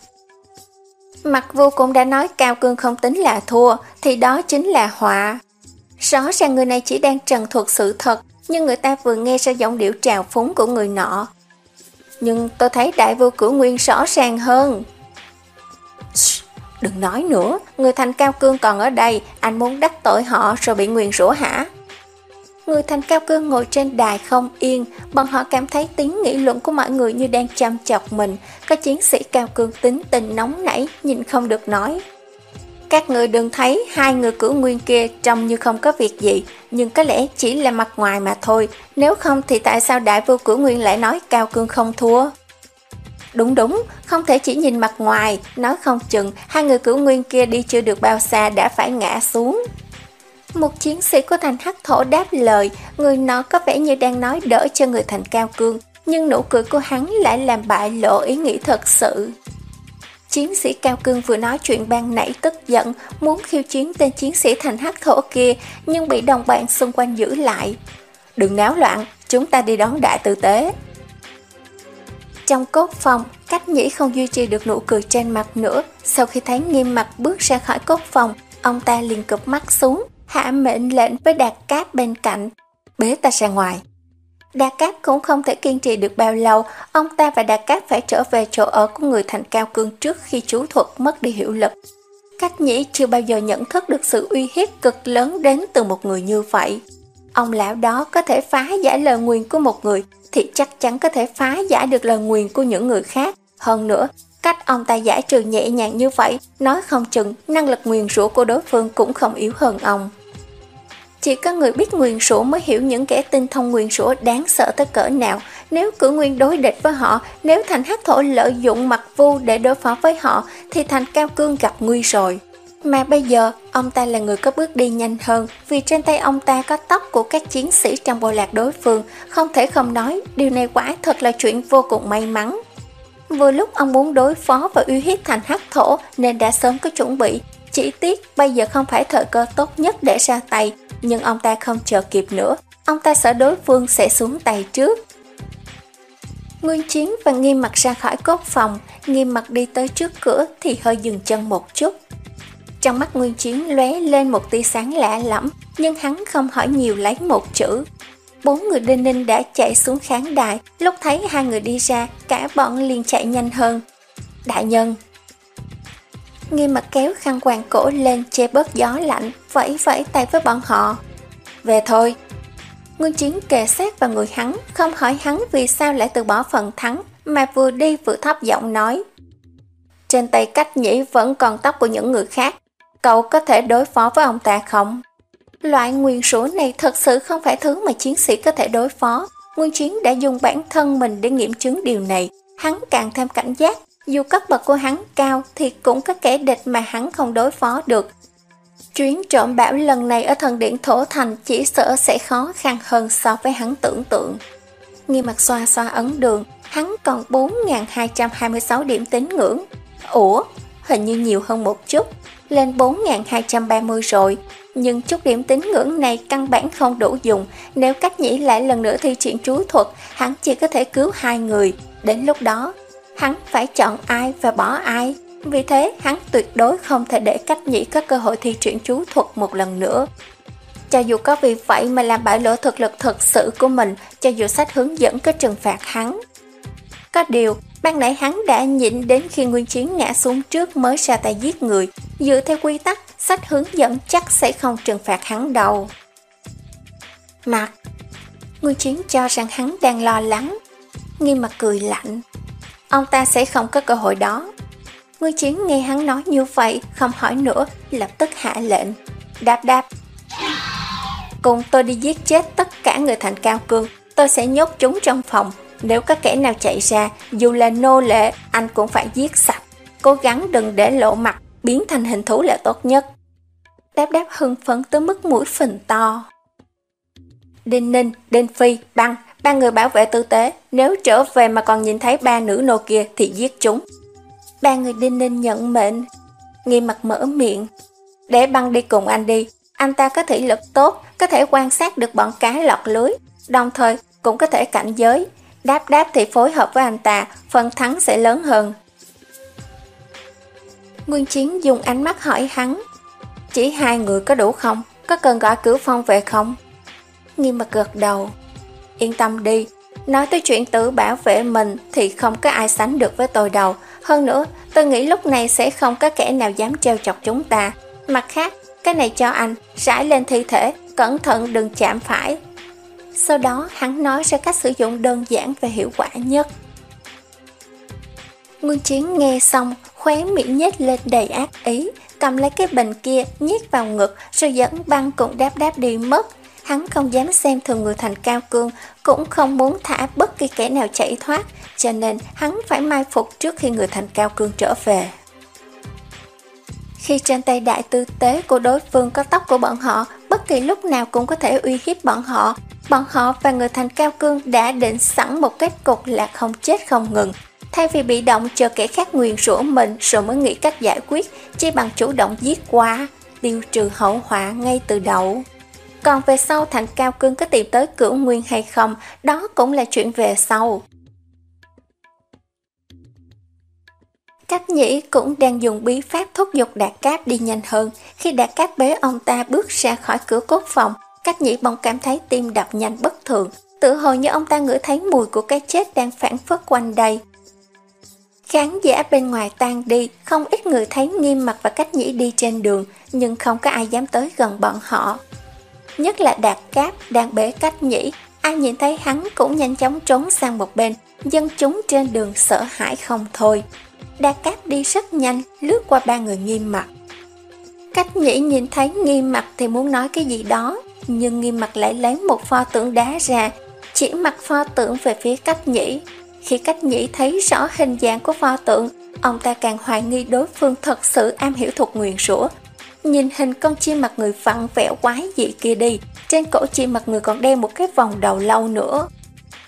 Mặc Vu cũng đã nói Cao Cương không tính là thua, thì đó chính là họa. Rõ ràng người này chỉ đang trần thuật sự thật, nhưng người ta vừa nghe ra giọng điệu trào phúng của người nọ. Nhưng tôi thấy Đại Vu Cửu Nguyên rõ ràng hơn. Shh, đừng nói nữa, người thành Cao Cương còn ở đây, anh muốn đắc tội họ rồi bị nguyền rủa hả? Người thành Cao Cương ngồi trên đài không yên, bọn họ cảm thấy tiếng nghị luận của mọi người như đang chăm chọc mình. Có chiến sĩ Cao Cương tính tình nóng nảy, nhìn không được nói. Các người đừng thấy hai người Cửu Nguyên kia trông như không có việc gì, nhưng có lẽ chỉ là mặt ngoài mà thôi. Nếu không thì tại sao Đại Vu Cửu Nguyên lại nói Cao Cương không thua? Đúng đúng, không thể chỉ nhìn mặt ngoài, nói không chừng hai người Cửu Nguyên kia đi chưa được bao xa đã phải ngã xuống. Một chiến sĩ của thành Hắc Thổ đáp lời, người nọ có vẻ như đang nói đỡ cho người thành Cao Cương, nhưng nụ cười của hắn lại làm bại lộ ý nghĩ thật sự. Chiến sĩ Cao Cương vừa nói chuyện ban nãy tức giận, muốn khiêu chiến tên chiến sĩ thành Hắc Thổ kia, nhưng bị đồng bạn xung quanh giữ lại. Đừng náo loạn, chúng ta đi đón Đại Tư Tế. Trong cốt phòng, Cách Nhĩ không duy trì được nụ cười trên mặt nữa. Sau khi thấy Nghiêm Mặc bước ra khỏi cốt phòng, ông ta liền cụp mắt xuống, hạ mệnh lệnh với Đạt Cát bên cạnh, bế ta ra ngoài. Đạt Cát cũng không thể kiên trì được bao lâu, ông ta và Đạt Cát phải trở về chỗ ở của người thành Cao Cương trước khi chú thuật mất đi hiệu lực. Cách Nhĩ chưa bao giờ nhận thức được sự uy hiếp cực lớn đến từ một người như vậy. Ông lão đó có thể phá giải lời nguyền của một người, thì chắc chắn có thể phá giải được lời nguyền của những người khác. Hơn nữa, cách ông ta giải trừ nhẹ nhàng như vậy, nói không chừng năng lực nguyền rủa của đối phương cũng không yếu hơn ông. Chỉ có người biết nguyền rủa mới hiểu những kẻ tinh thông nguyền rủa đáng sợ tới cỡ nào. Nếu Cửu Nguyên đối địch với họ, nếu thành Hắc Thổ lợi dụng Mặc Vu để đối phó với họ, thì thành Cao Cương gặp nguy rồi. Mà bây giờ, ông ta là người có bước đi nhanh hơn, vì trên tay ông ta có tóc của các chiến sĩ trong bộ lạc đối phương. Không thể không nói, điều này quả thật là chuyện vô cùng may mắn. Vừa lúc ông muốn đối phó và uy hiếp thành hắc thổ nên đã sớm có chuẩn bị. Chỉ tiếc bây giờ không phải thời cơ tốt nhất để ra tay, nhưng ông ta không chờ kịp nữa. Ông ta sợ đối phương sẽ xuống tay trước. Nguyên Chiến và Nghiêm Mặc ra khỏi cốt phòng. Nghiêm Mặc đi tới trước cửa thì hơi dừng chân một chút. Trong mắt Nguyên Chiến lóe lên một tia sáng lạ lẫm, nhưng hắn không hỏi nhiều lấy một chữ. Bốn người Đinh Ninh đã chạy xuống khán đài. Lúc thấy hai người đi ra, cả bọn liền chạy nhanh hơn. Đại nhân! Nghiêm Mặc kéo khăn quàng cổ lên che bớt gió lạnh, vẫy vẫy tay với bọn họ. Về thôi! Nguyên Chiến kề sát vào người hắn, không hỏi hắn vì sao lại từ bỏ phần thắng, mà vừa đi vừa thấp giọng nói. Trên tay Cách Nhĩ vẫn còn tóc của những người khác, cậu có thể đối phó với ông ta không? Loại nguyền rủa này thật sự không phải thứ mà chiến sĩ có thể đối phó. Nguyên Chiến đã dùng bản thân mình để nghiệm chứng điều này. Hắn càng thêm cảnh giác, dù cấp bậc của hắn cao thì cũng có kẻ địch mà hắn không đối phó được. Chuyến trộm bảo lần này ở thần điện Thổ Thành chỉ sợ sẽ khó khăn hơn so với hắn tưởng tượng. Nghiêm Mặc xoa xoa ấn đường, hắn còn bốn nghìn hai trăm hai mươi sáu điểm tín ngưỡng. Ủa, hình như nhiều hơn một chút, lên bốn nghìn hai trăm ba mươi rồi. Nhưng chút điểm tín ngưỡng này căn bản không đủ dùng. Nếu Cách Nhĩ lại lần nữa thi triển chú thuật, hắn chỉ có thể cứu hai người. Đến lúc đó, hắn phải chọn ai và bỏ ai. Vì thế, hắn tuyệt đối không thể để Cách Nhĩ có cơ hội thi triển chú thuật một lần nữa. Cho dù có vì vậy mà làm bại lộ thực lực thực sự của mình, cho dù sách hướng dẫn có trừng phạt hắn. Có điều, ban nãy hắn đã nhịn đến khi Nguyên Chiến ngã xuống trước mới ra tay giết người. Dựa theo quy tắc, sách hướng dẫn chắc sẽ không trừng phạt hắn đâu. Mặt Nguyên Chiến cho rằng hắn đang lo lắng. Nghiêm Mặc cười lạnh. Ông ta sẽ không có cơ hội đó. Nguyên Chiến nghe hắn nói như vậy, không hỏi nữa, lập tức hạ lệnh. Đáp đáp. Cùng tôi đi giết chết tất cả người thành Cao Cương. Tôi sẽ nhốt chúng trong phòng. Nếu có kẻ nào chạy ra, dù là nô lệ, anh cũng phải giết sạch. Cố gắng đừng để lộ mặt, biến thành hình thú là tốt nhất. Đáp đáp hưng phấn tới mức mũi phình to. Đinh Ninh, Đinh Phi, Băng, ba người bảo vệ tư tế. Nếu trở về mà còn nhìn thấy ba nữ nô kia thì giết chúng. Ba người Đinh Ninh nhận mệnh. Nghiêm Mặc mở miệng. Để Băng đi cùng anh đi. Anh ta có thị lực tốt, có thể quan sát được bọn cá lọt lưới, đồng thời cũng có thể cảnh giới. Đáp đáp thì phối hợp với anh ta, phần thắng sẽ lớn hơn. Nguyên Chiến dùng ánh mắt hỏi hắn. Chỉ hai người có đủ không? Có cần gọi Cửu Phong về không? Nghiêm Mặc gật đầu. Yên tâm đi, nói tới chuyện tự bảo vệ mình thì không có ai sánh được với tôi đâu. Hơn nữa, tôi nghĩ lúc này sẽ không có kẻ nào dám trêu chọc chúng ta. Mặt khác, cái này cho anh, rải lên thi thể, cẩn thận đừng chạm phải. Sau đó hắn nói ra cách sử dụng đơn giản và hiệu quả nhất. Nguyên Chiến nghe xong, khóe miệng nhếch lên đầy ác ý, cầm lấy cái bình kia nhét vào ngực rồi dẫn Băng cùng Đáp đáp đi mất. Hắn không dám xem thường người thành Cao Cương, cũng không muốn thả bất kỳ kẻ nào chạy thoát, cho nên hắn phải mai phục trước khi người thành Cao Cương trở về. Khi trên tay đại tư tế của đối phương có tóc của bọn họ, bất kỳ lúc nào cũng có thể uy hiếp bọn họ. Bọn họ và người thành Cao Cương đã định sẵn một kết cục là không chết không ngừng. Thay vì bị động chờ kẻ khác nguyền rủa mình rồi mới nghĩ cách giải quyết, chỉ bằng chủ động giết qua, tiêu trừ hậu họa ngay từ đầu. Còn về sau thành Cao Cương có tìm tới Cửu Nguyên hay không, đó cũng là chuyện về sau. Cách Nhĩ cũng đang dùng bí pháp thúc giục Đạt Cáp đi nhanh hơn. Khi Đạt Cáp bế ông ta bước ra khỏi cửa cốt phòng, Cách Nhĩ bỗng cảm thấy tim đập nhanh bất thường, tự hồ như ông ta ngửi thấy mùi của cái chết đang phảng phất quanh đây. Khán giả bên ngoài tan đi, không ít người thấy Nghiêm Mặc và Cách Nhĩ đi trên đường, nhưng không có ai dám tới gần bọn họ. Nhất là Đạt Cáp đang bế Cách Nhĩ, ai nhìn thấy hắn cũng nhanh chóng trốn sang một bên, dân chúng trên đường sợ hãi không thôi. Đạt Cáp đi rất nhanh, lướt qua ba người Nghiêm Mặc. Cách Nhĩ nhìn thấy Nghiêm Mặc thì muốn nói cái gì đó, nhưng Nghiêm Mặc lại lấy một pho tượng đá ra, chỉ mặt pho tượng về phía Cách Nhĩ. Khi Cách Nhĩ thấy rõ hình dạng của pho tượng, ông ta càng hoài nghi đối phương thật sự am hiểu thuật nguyền rủa. Nhìn hình con chim mặt người vặn vẹo quái dị kia đi, trên cổ chim mặt người còn đeo một cái vòng đầu lâu nữa.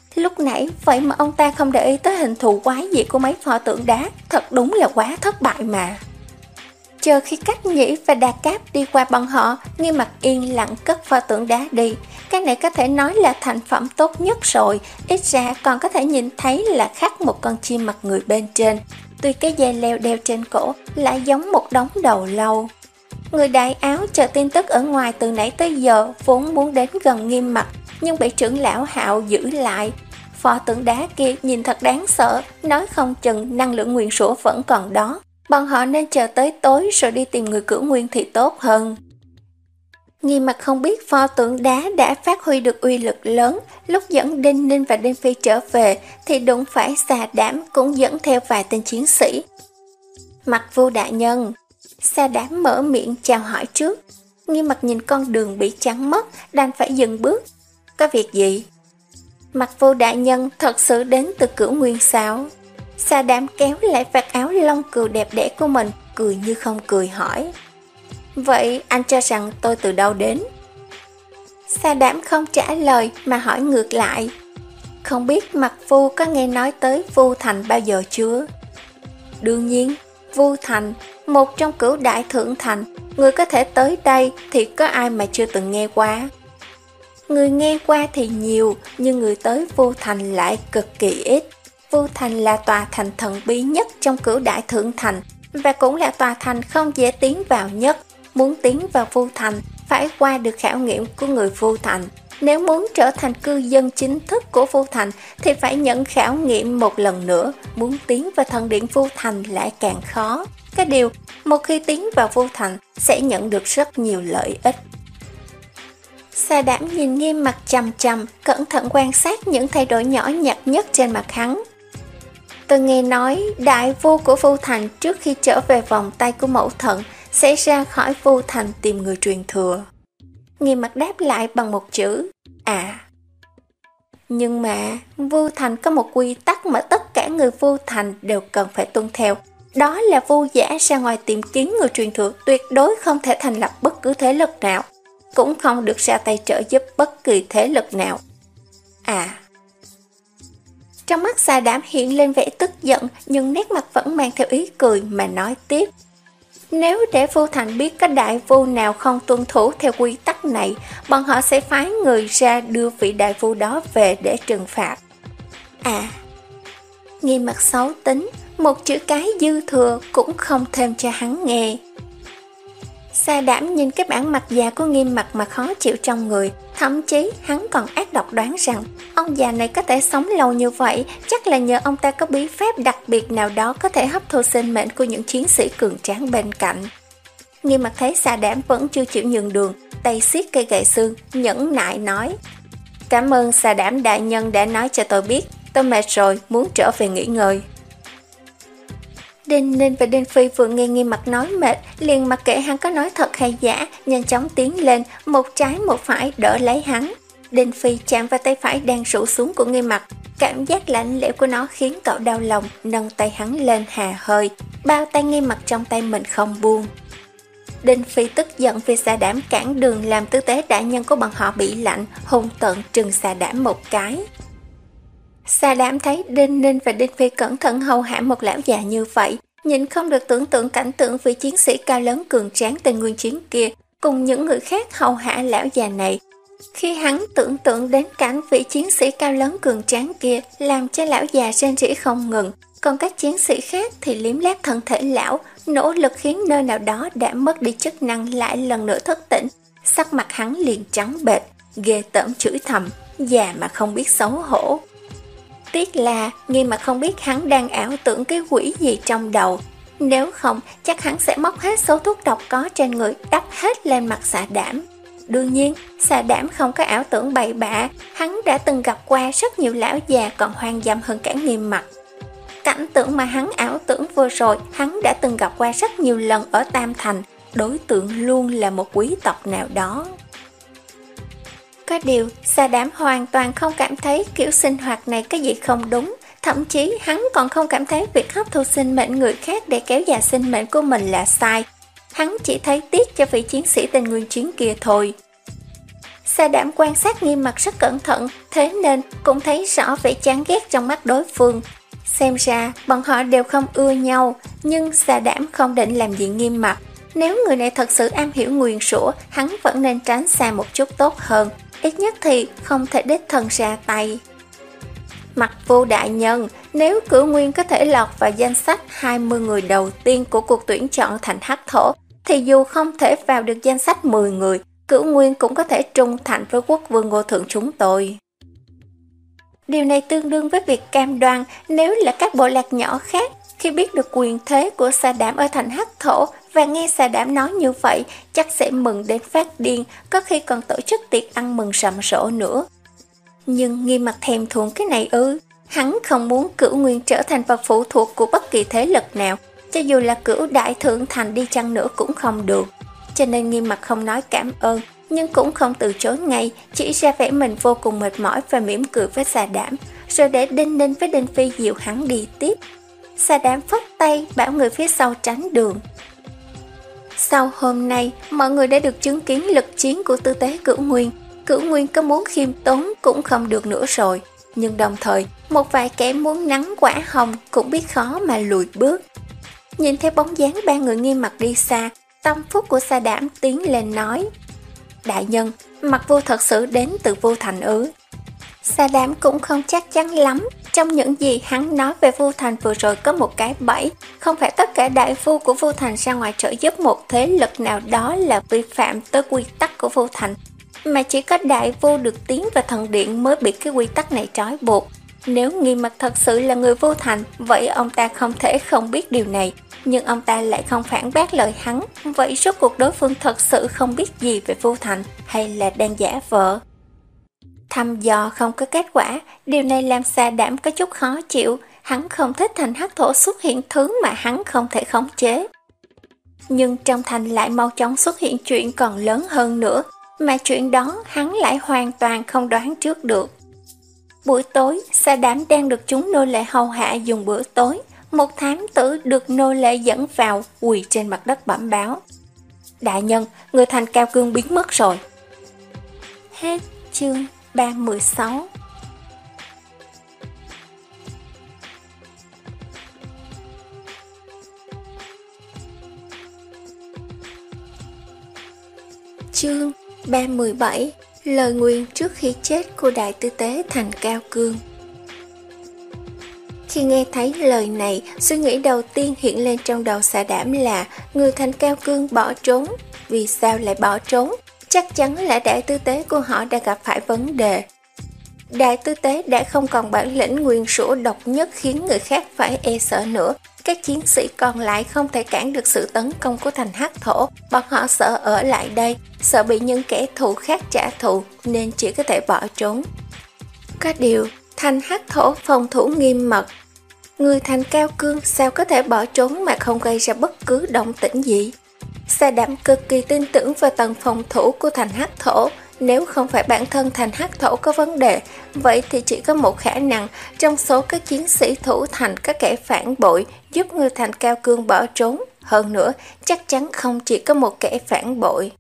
Lúc nãy vậy mà ông ta không để ý tới hình thù quái dị của mấy pho tượng đá, thật đúng là quá thất bại mà. Chờ khi Cách Nhĩ và Đa Cáp đi qua bọn họ, Nghiêm Mặc yên lặng cất pho tượng đá đi. Cái này có thể nói là thành phẩm tốt nhất rồi, ít ra còn có thể nhìn thấy là khắc một con chim mặt người bên trên. Tuy cái dây leo đeo trên cổ lại giống một đống đầu lâu. Người đại áo chờ tin tức ở ngoài từ nãy tới giờ vốn muốn đến gần Nghiêm Mặc, nhưng bị trưởng lão Hạo giữ lại. Pho tượng đá kia nhìn thật đáng sợ, nói không chừng năng lượng nguyền rủa vẫn còn đó. Bọn họ nên chờ tới tối rồi đi tìm người cửu nguyên thì tốt hơn. Nghiêm Mặc không biết pho tượng đá đã phát huy được uy lực lớn. Lúc dẫn Đinh Ninh và Đinh Phi trở về thì đụng phải Xà Đảm cũng dẫn theo vài tên chiến sĩ. Mặc Vu đại nhân. Xà Đảm mở miệng chào hỏi trước. Nghiêm Mặc nhìn con đường bị chắn mất, đành phải dừng bước. Có việc gì? Mặc Vu đại nhân thật sự đến từ cửu nguyên sao? Xà Đảm kéo lại vạt áo lông cừu đẹp đẽ của mình, cười như không cười hỏi. Vậy anh cho rằng tôi từ đâu đến? Xà Đảm không trả lời mà hỏi ngược lại. Không biết Mặc Vu có nghe nói tới Vu Thành bao giờ chưa? Đương nhiên, Vu Thành, một trong cửu đại thượng thành, người có thể tới đây thì có ai mà chưa từng nghe qua. Người nghe qua thì nhiều, nhưng người tới Vu Thành lại cực kỳ ít. Vu Thành là tòa thành thần bí nhất trong cửu đại thượng thành, và cũng là tòa thành không dễ tiến vào nhất. Muốn tiến vào Vu Thành, phải qua được khảo nghiệm của người Vu Thành. Nếu muốn trở thành cư dân chính thức của Vu Thành, thì phải nhận khảo nghiệm một lần nữa. Muốn tiến vào thần điện Vu Thành lại càng khó. Cái điều, một khi tiến vào Vu Thành, sẽ nhận được rất nhiều lợi ích. Xà Đảm nhìn Nghiêm Mặc chằm chằm, cẩn thận quan sát những thay đổi nhỏ nhặt nhất trên mặt hắn. Tôi nghe nói đại vua của Vu Thành trước khi trở về vòng tay của mẫu thần sẽ ra khỏi Vu Thành tìm người truyền thừa. Nghiêm Mặc đáp lại bằng một chữ, à. Nhưng mà Vu Thành có một quy tắc mà tất cả người Vu Thành đều cần phải tuân theo. Đó là Vu giả ra ngoài tìm kiếm người truyền thừa tuyệt đối không thể thành lập bất cứ thế lực nào, cũng không được ra tay trợ giúp bất kỳ thế lực nào. À. Trong mắt Xà Đảm hiện lên vẻ tức giận, nhưng nét mặt vẫn mang theo ý cười mà nói tiếp. Nếu để Vu Thành biết có đại vu nào không tuân thủ theo quy tắc này, bọn họ sẽ phái người ra đưa vị đại vu đó về để trừng phạt. À. Nghiêm Mặc xấu tính, một chữ cái dư thừa cũng không thêm cho hắn nghe. Xà Đảm nhìn cái bản mặt già của Nghiêm Mặc mà khó chịu trong người, thậm chí hắn còn ác độc đoán rằng ông già này có thể sống lâu như vậy chắc là nhờ ông ta có bí pháp đặc biệt nào đó có thể hấp thu sinh mệnh của những chiến sĩ cường tráng bên cạnh. Nghiêm Mặc thấy Xà Đảm vẫn chưa chịu nhường đường, tay siết cây gậy xương, nhẫn nại nói: Cảm ơn Xà Đảm đại nhân đã nói cho tôi biết, tôi mệt rồi, muốn trở về nghỉ ngơi. Đinh Ninh và Đinh Phi vừa nghe Nghiêm Mặc nói mệt, liền mặc kệ hắn có nói thật hay giả, nhanh chóng tiến lên, một trái một phải đỡ lấy hắn. Đinh Phi chạm vào tay phải đang rũ xuống của Nghiêm Mặc, cảm giác lạnh lẽo của nó khiến cậu đau lòng, nâng tay hắn lên hà hơi, bao tay Nghiêm Mặc trong tay mình không buông. Đinh Phi tức giận vì Xà Đảm cản đường làm tư tế đại nhân của bọn họ bị lạnh, hung tợn trừng Xà Đảm một cái. Xà Đảm thấy Đinh Ninh và Đinh Phi cẩn thận hầu hạ một lão già như vậy, nhìn không được tưởng tượng cảnh tượng vị chiến sĩ cao lớn cường tráng tên Nguyên Chiến kia cùng những người khác hầu hạ lão già này. Khi hắn tưởng tượng đến cảnh vị chiến sĩ cao lớn cường tráng kia làm cho lão già rên rỉ không ngừng, còn các chiến sĩ khác thì liếm láp thân thể lão, nỗ lực khiến nơi nào đó đã mất đi chức năng lại lần nữa thức tỉnh. Sắc mặt hắn liền trắng bệch, ghê tởm chửi thầm, già mà không biết xấu hổ. Tiếc là Nghiêm Mặc không biết hắn đang ảo tưởng cái quỷ gì trong đầu. Nếu không, chắc hắn sẽ móc hết số thuốc độc có trên người đắp hết lên mặt Xà Đảm. Đương nhiên, Xà Đảm không có ảo tưởng bậy bạ, hắn đã từng gặp qua rất nhiều lão già còn hoang dâm hơn cả Nghiêm Mặc. Cảnh tượng mà hắn ảo tưởng vừa rồi, hắn đã từng gặp qua rất nhiều lần ở Tam Thành, đối tượng luôn là một quý tộc nào đó. Có điều, Xà Đảm hoàn toàn không cảm thấy kiểu sinh hoạt này có gì không đúng, thậm chí hắn còn không cảm thấy việc hấp thu sinh mệnh người khác để kéo dài sinh mệnh của mình là sai. Hắn chỉ thấy tiếc cho vị chiến sĩ tên Nguyên Chiến kia thôi. Sa Đảm quan sát Nghiêm Mặc rất cẩn thận, thế nên cũng thấy rõ vẻ chán ghét trong mắt đối phương. Xem ra bọn họ đều không ưa nhau, nhưng Sa Đảm không định làm gì Nghiêm Mặc. Nếu người này thật sự am hiểu nguyền rủa, hắn vẫn nên tránh xa một chút tốt hơn, ít nhất thì không thể đích thân ra tay. Mặc Vô đại nhân, nếu Cửu Nguyên có thể lọt vào danh sách hai mươi người đầu tiên của cuộc tuyển chọn thành Hắc Thổ, thì dù không thể vào được danh sách mười người, Cửu Nguyên cũng có thể trung thành với quốc vương Ngô Thượng chúng tôi. Điều này tương đương với việc cam đoan nếu là các bộ lạc nhỏ khác, khi biết được quyền thế của Sa Đảm ở thành Hắc Thổ và nghe Sa Đảm nói như vậy, chắc sẽ mừng đến phát điên, có khi còn tổ chức tiệc ăn mừng rầm rộ nữa. Nhưng Nghiêm Mặc thèm thuồng cái này ư? Hắn không muốn Cửu Nguyên trở thành vật phụ thuộc của bất kỳ thế lực nào, cho dù là Cửu Đại Thượng Thành đi chăng nữa cũng không được. Cho nên Nghiêm Mặc không nói cảm ơn, nhưng cũng không từ chối ngay, chỉ ra vẻ mình vô cùng mệt mỏi và mỉm cười với Sa Đảm, rồi để Đinh Ninh với Đinh Phi dìu hắn đi tiếp. Sa Đảm phất tay bảo người phía sau tránh đường. Sau hôm nay, mọi người đã được chứng kiến lực chiến của tư tế Cửu Nguyên. Cửu Nguyên có muốn khiêm tốn cũng không được nữa rồi, nhưng đồng thời một vài kẻ muốn nắng quả hồng cũng biết khó mà lùi bước. Nhìn theo bóng dáng ba người Nghiêm Mặc đi xa, tâm phúc của Sa Đảm tiến lên nói: đại nhân, Mặc Vô thật sự đến từ Vô Thành ư? Sa Đảm cũng không chắc chắn lắm. Trong những gì hắn nói về Vô Thành vừa rồi có một cái bẫy, không phải tất cả đại phu của Vô Thành ra ngoài trợ giúp một thế lực nào đó là vi phạm tới quy tắc của Vô Thành, mà chỉ có đại phu được tiến vào thần điện mới bị cái quy tắc này trói buộc. Nếu Nghiêm Mặc thật sự là người Vô Thành, vậy ông ta không thể không biết điều này, nhưng ông ta lại không phản bác lời hắn. Vậy rốt cuộc đối phương thật sự không biết gì về Vô Thành, hay là đang giả vờ? Thăm dò không có kết quả, điều này làm Sa Đảm có chút khó chịu. Hắn không thích thành Hắc Thổ xuất hiện thứ mà hắn không thể khống chế. Nhưng trong thành lại mau chóng xuất hiện chuyện còn lớn hơn nữa, mà chuyện đó hắn lại hoàn toàn không đoán trước được. Buổi tối, Sa Đảm đang được chúng nô lệ hầu hạ dùng bữa tối. Một thám tử được nô lệ dẫn vào, quỳ trên mặt đất bẩm báo: đại nhân, người thành Cao Cương biến mất rồi. Hết chương ba mươi sáu. Chương ba mươi bảy. Lời nguyền trước khi chết của đại tư tế thành Cao Cương. Khi nghe thấy lời này, suy nghĩ đầu tiên hiện lên trong đầu Sa Đảm là người thành Cao Cương bỏ trốn. Vì sao lại bỏ trốn? Chắc chắn là đại tư tế của họ đã gặp phải vấn đề. Đại tư tế đã không còn bản lĩnh nguyền rủa độc nhất khiến người khác phải e sợ nữa. Các chiến sĩ còn lại không thể cản được sự tấn công của thành Hắc Thổ. Bọn họ sợ ở lại đây, sợ bị những kẻ thù khác trả thù, nên chỉ có thể bỏ trốn. Có điều, thành Hắc Thổ phòng thủ nghiêm mật. Người thành Cao Cương sao có thể bỏ trốn mà không gây ra bất cứ động tĩnh gì? Sa Đảm cực kỳ tin tưởng vào tầng phòng thủ của thành Hắc Thổ. Nếu không phải bản thân thành Hắc Thổ có vấn đề, vậy thì chỉ có một khả năng trong số các chiến sĩ thủ thành các kẻ phản bội giúp người thành Cao Cương bỏ trốn. Hơn nữa, chắc chắn không chỉ có một kẻ phản bội.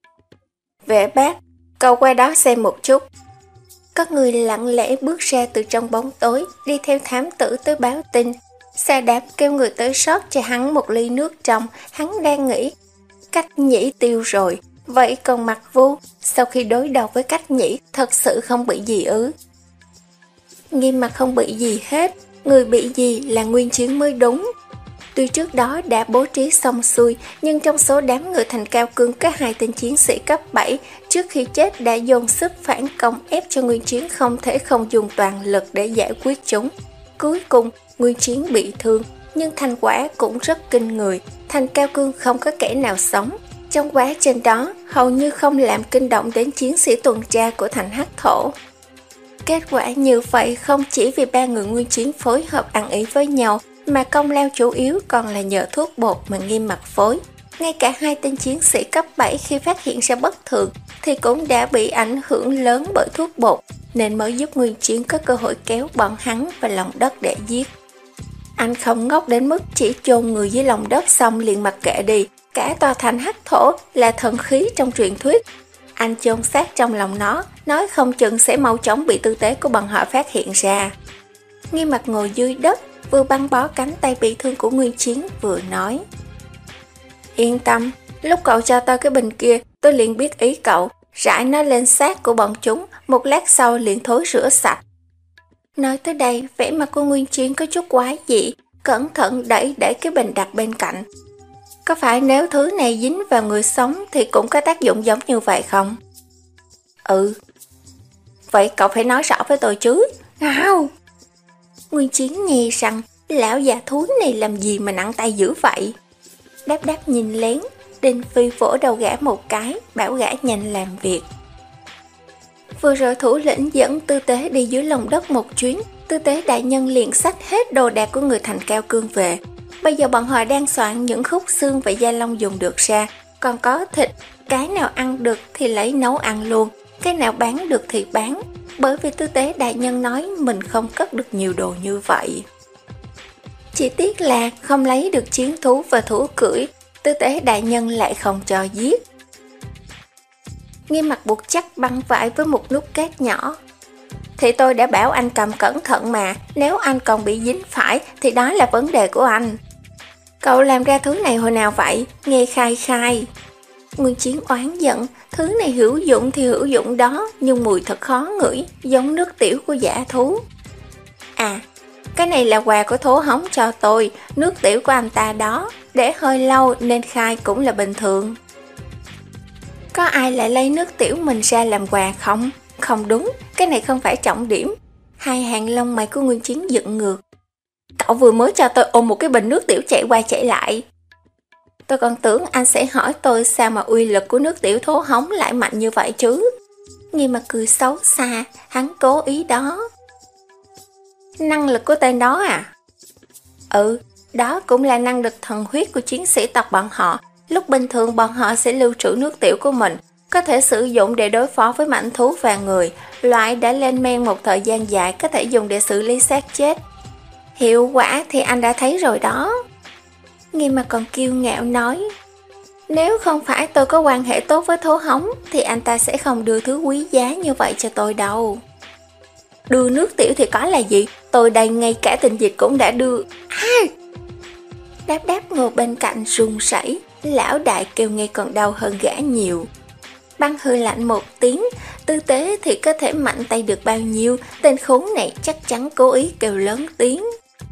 Vệ bác, cậu qua đó xem một chút. Có người lặng lẽ bước ra từ trong bóng tối, đi theo thám tử tới báo tin. Sa Đảm kêu người tới rót cho hắn một ly nước trong. Hắn đang nghĩ, Cách Nhĩ tiêu rồi, vậy còn Mặc Vô, sau khi đối đầu với Cách Nhĩ thật sự không bị gì ư? Nghiêm Mặc không bị gì hết, người bị gì là Nguyên Chiến mới đúng. Tuy trước đó đã bố trí xong xuôi, nhưng trong số đám người thành Cao Cương có hai tên chiến sĩ cấp bảy, trước khi chết đã dồn sức phản công ép cho Nguyên Chiến không thể không dùng toàn lực để giải quyết chúng. Cuối cùng, Nguyên Chiến bị thương, nhưng thành quả cũng rất kinh người, thành Cao Cương không có kẻ nào sống. Trong quá trình đó, hầu như không làm kinh động đến chiến sĩ tuần tra của thành Hắc Thổ. Kết quả như vậy không chỉ vì ba người Nguyên Chiến phối hợp ăn ý với nhau, mà công lao chủ yếu còn là nhờ thuốc bột mà Nghiêm Mặc phối. Ngay cả hai tên chiến sĩ cấp bảy khi phát hiện ra bất thường thì cũng đã bị ảnh hưởng lớn bởi thuốc bột, nên mới giúp Nguyên Chiến có cơ hội kéo bọn hắn vào lòng đất để giết. Anh không ngốc đến mức chỉ chôn người dưới lòng đất xong liền mặc kệ đi. Cả tòa thành Hắc Thổ là thần khí trong truyền thuyết. Anh chôn xác trong lòng nó, nói không chừng sẽ mau chóng bị tư tế của bọn họ phát hiện ra. Nghiêm Mặt ngồi dưới đất, vừa băng bó cánh tay bị thương của Nguyên Chiến vừa nói. Yên tâm, lúc cậu cho tôi cái bình kia, tôi liền biết ý cậu, rải nó lên xác của bọn chúng, một lát sau liền thối rửa sạch. Nói tới đây, vẻ mặt của Nguyên Chiến có chút quái dị, cẩn thận đẩy để cái bình đặt bên cạnh. Có phải nếu thứ này dính vào người sống thì cũng có tác dụng giống như vậy không? Ừ. Vậy cậu phải nói rõ với tôi chứ. Nào! Nguyên Chiến nghe rằng, lão già thúi này làm gì mà nặng tay dữ vậy? Đáp đáp nhìn lén, Đinh Phi vỗ đầu gã một cái, bảo gã nhanh làm việc. Vừa rồi thủ lĩnh dẫn tư tế đi dưới lòng đất một chuyến, tư tế đại nhân liền xách hết đồ đạc của người thành Cao Cương về. Bây giờ bọn họ đang soạn những khúc xương và da lông dùng được ra, còn có thịt, cái nào ăn được thì lấy nấu ăn luôn, cái nào bán được thì bán, bởi vì tư tế đại nhân nói mình không cất được nhiều đồ như vậy. Chỉ tiếc là không lấy được chiến thú và thú cưỡi, tư tế đại nhân lại không cho giết. Nghiêm Mặt buộc chắc băng vải với một nút cát nhỏ. Thì tôi đã bảo anh cầm cẩn thận mà, nếu anh còn bị dính phải thì đó là vấn đề của anh. Cậu làm ra thứ này hồi nào vậy? Nghe khai khai. Nguyên Chiến oán giận, thứ này hữu dụng thì hữu dụng đó, nhưng mùi thật khó ngửi, giống nước tiểu của dã thú. À, cái này là quà của Thố Hống cho tôi, nước tiểu của anh ta đó, để hơi lâu nên khai cũng là bình thường. Có ai lại lấy nước tiểu mình ra làm quà không? Không đúng, cái này không phải trọng điểm. Hai hàng lông mày của Nguyên Chiến dựng ngược. Cậu vừa mới cho tôi ôm một cái bình nước tiểu chạy qua chạy lại. Tôi còn tưởng anh sẽ hỏi tôi sao mà uy lực của nước tiểu Thố Hống lại mạnh như vậy chứ. Nghiêm Mặt cười xấu xa, hắn cố ý đó. Năng lực của tên đó à? Ừ, đó cũng là năng lực thần huyết của chiến sĩ tộc bọn họ. Lúc bình thường bọn họ sẽ lưu trữ nước tiểu của mình, có thể sử dụng để đối phó với mãnh thú và người. Loại đã lên men một thời gian dài có thể dùng để xử lý xác chết. Hiệu quả thì anh đã thấy rồi đó. Nghiêm Mặt còn kiêu ngạo nói. Nếu không phải tôi có quan hệ tốt với Thố Hống thì anh ta sẽ không đưa thứ quý giá như vậy cho tôi đâu. Đưa nước tiểu thì có là gì? Tôi đây ngay cả tình dịch cũng đã đưa. À! Đáp đáp ngồi bên cạnh run rẩy, lão đại kêu nghe còn đau hơn gã nhiều. Băng hư lạnh một tiếng, tư tế thì có thể mạnh tay được bao nhiêu, tên khốn này chắc chắn cố ý kêu lớn tiếng.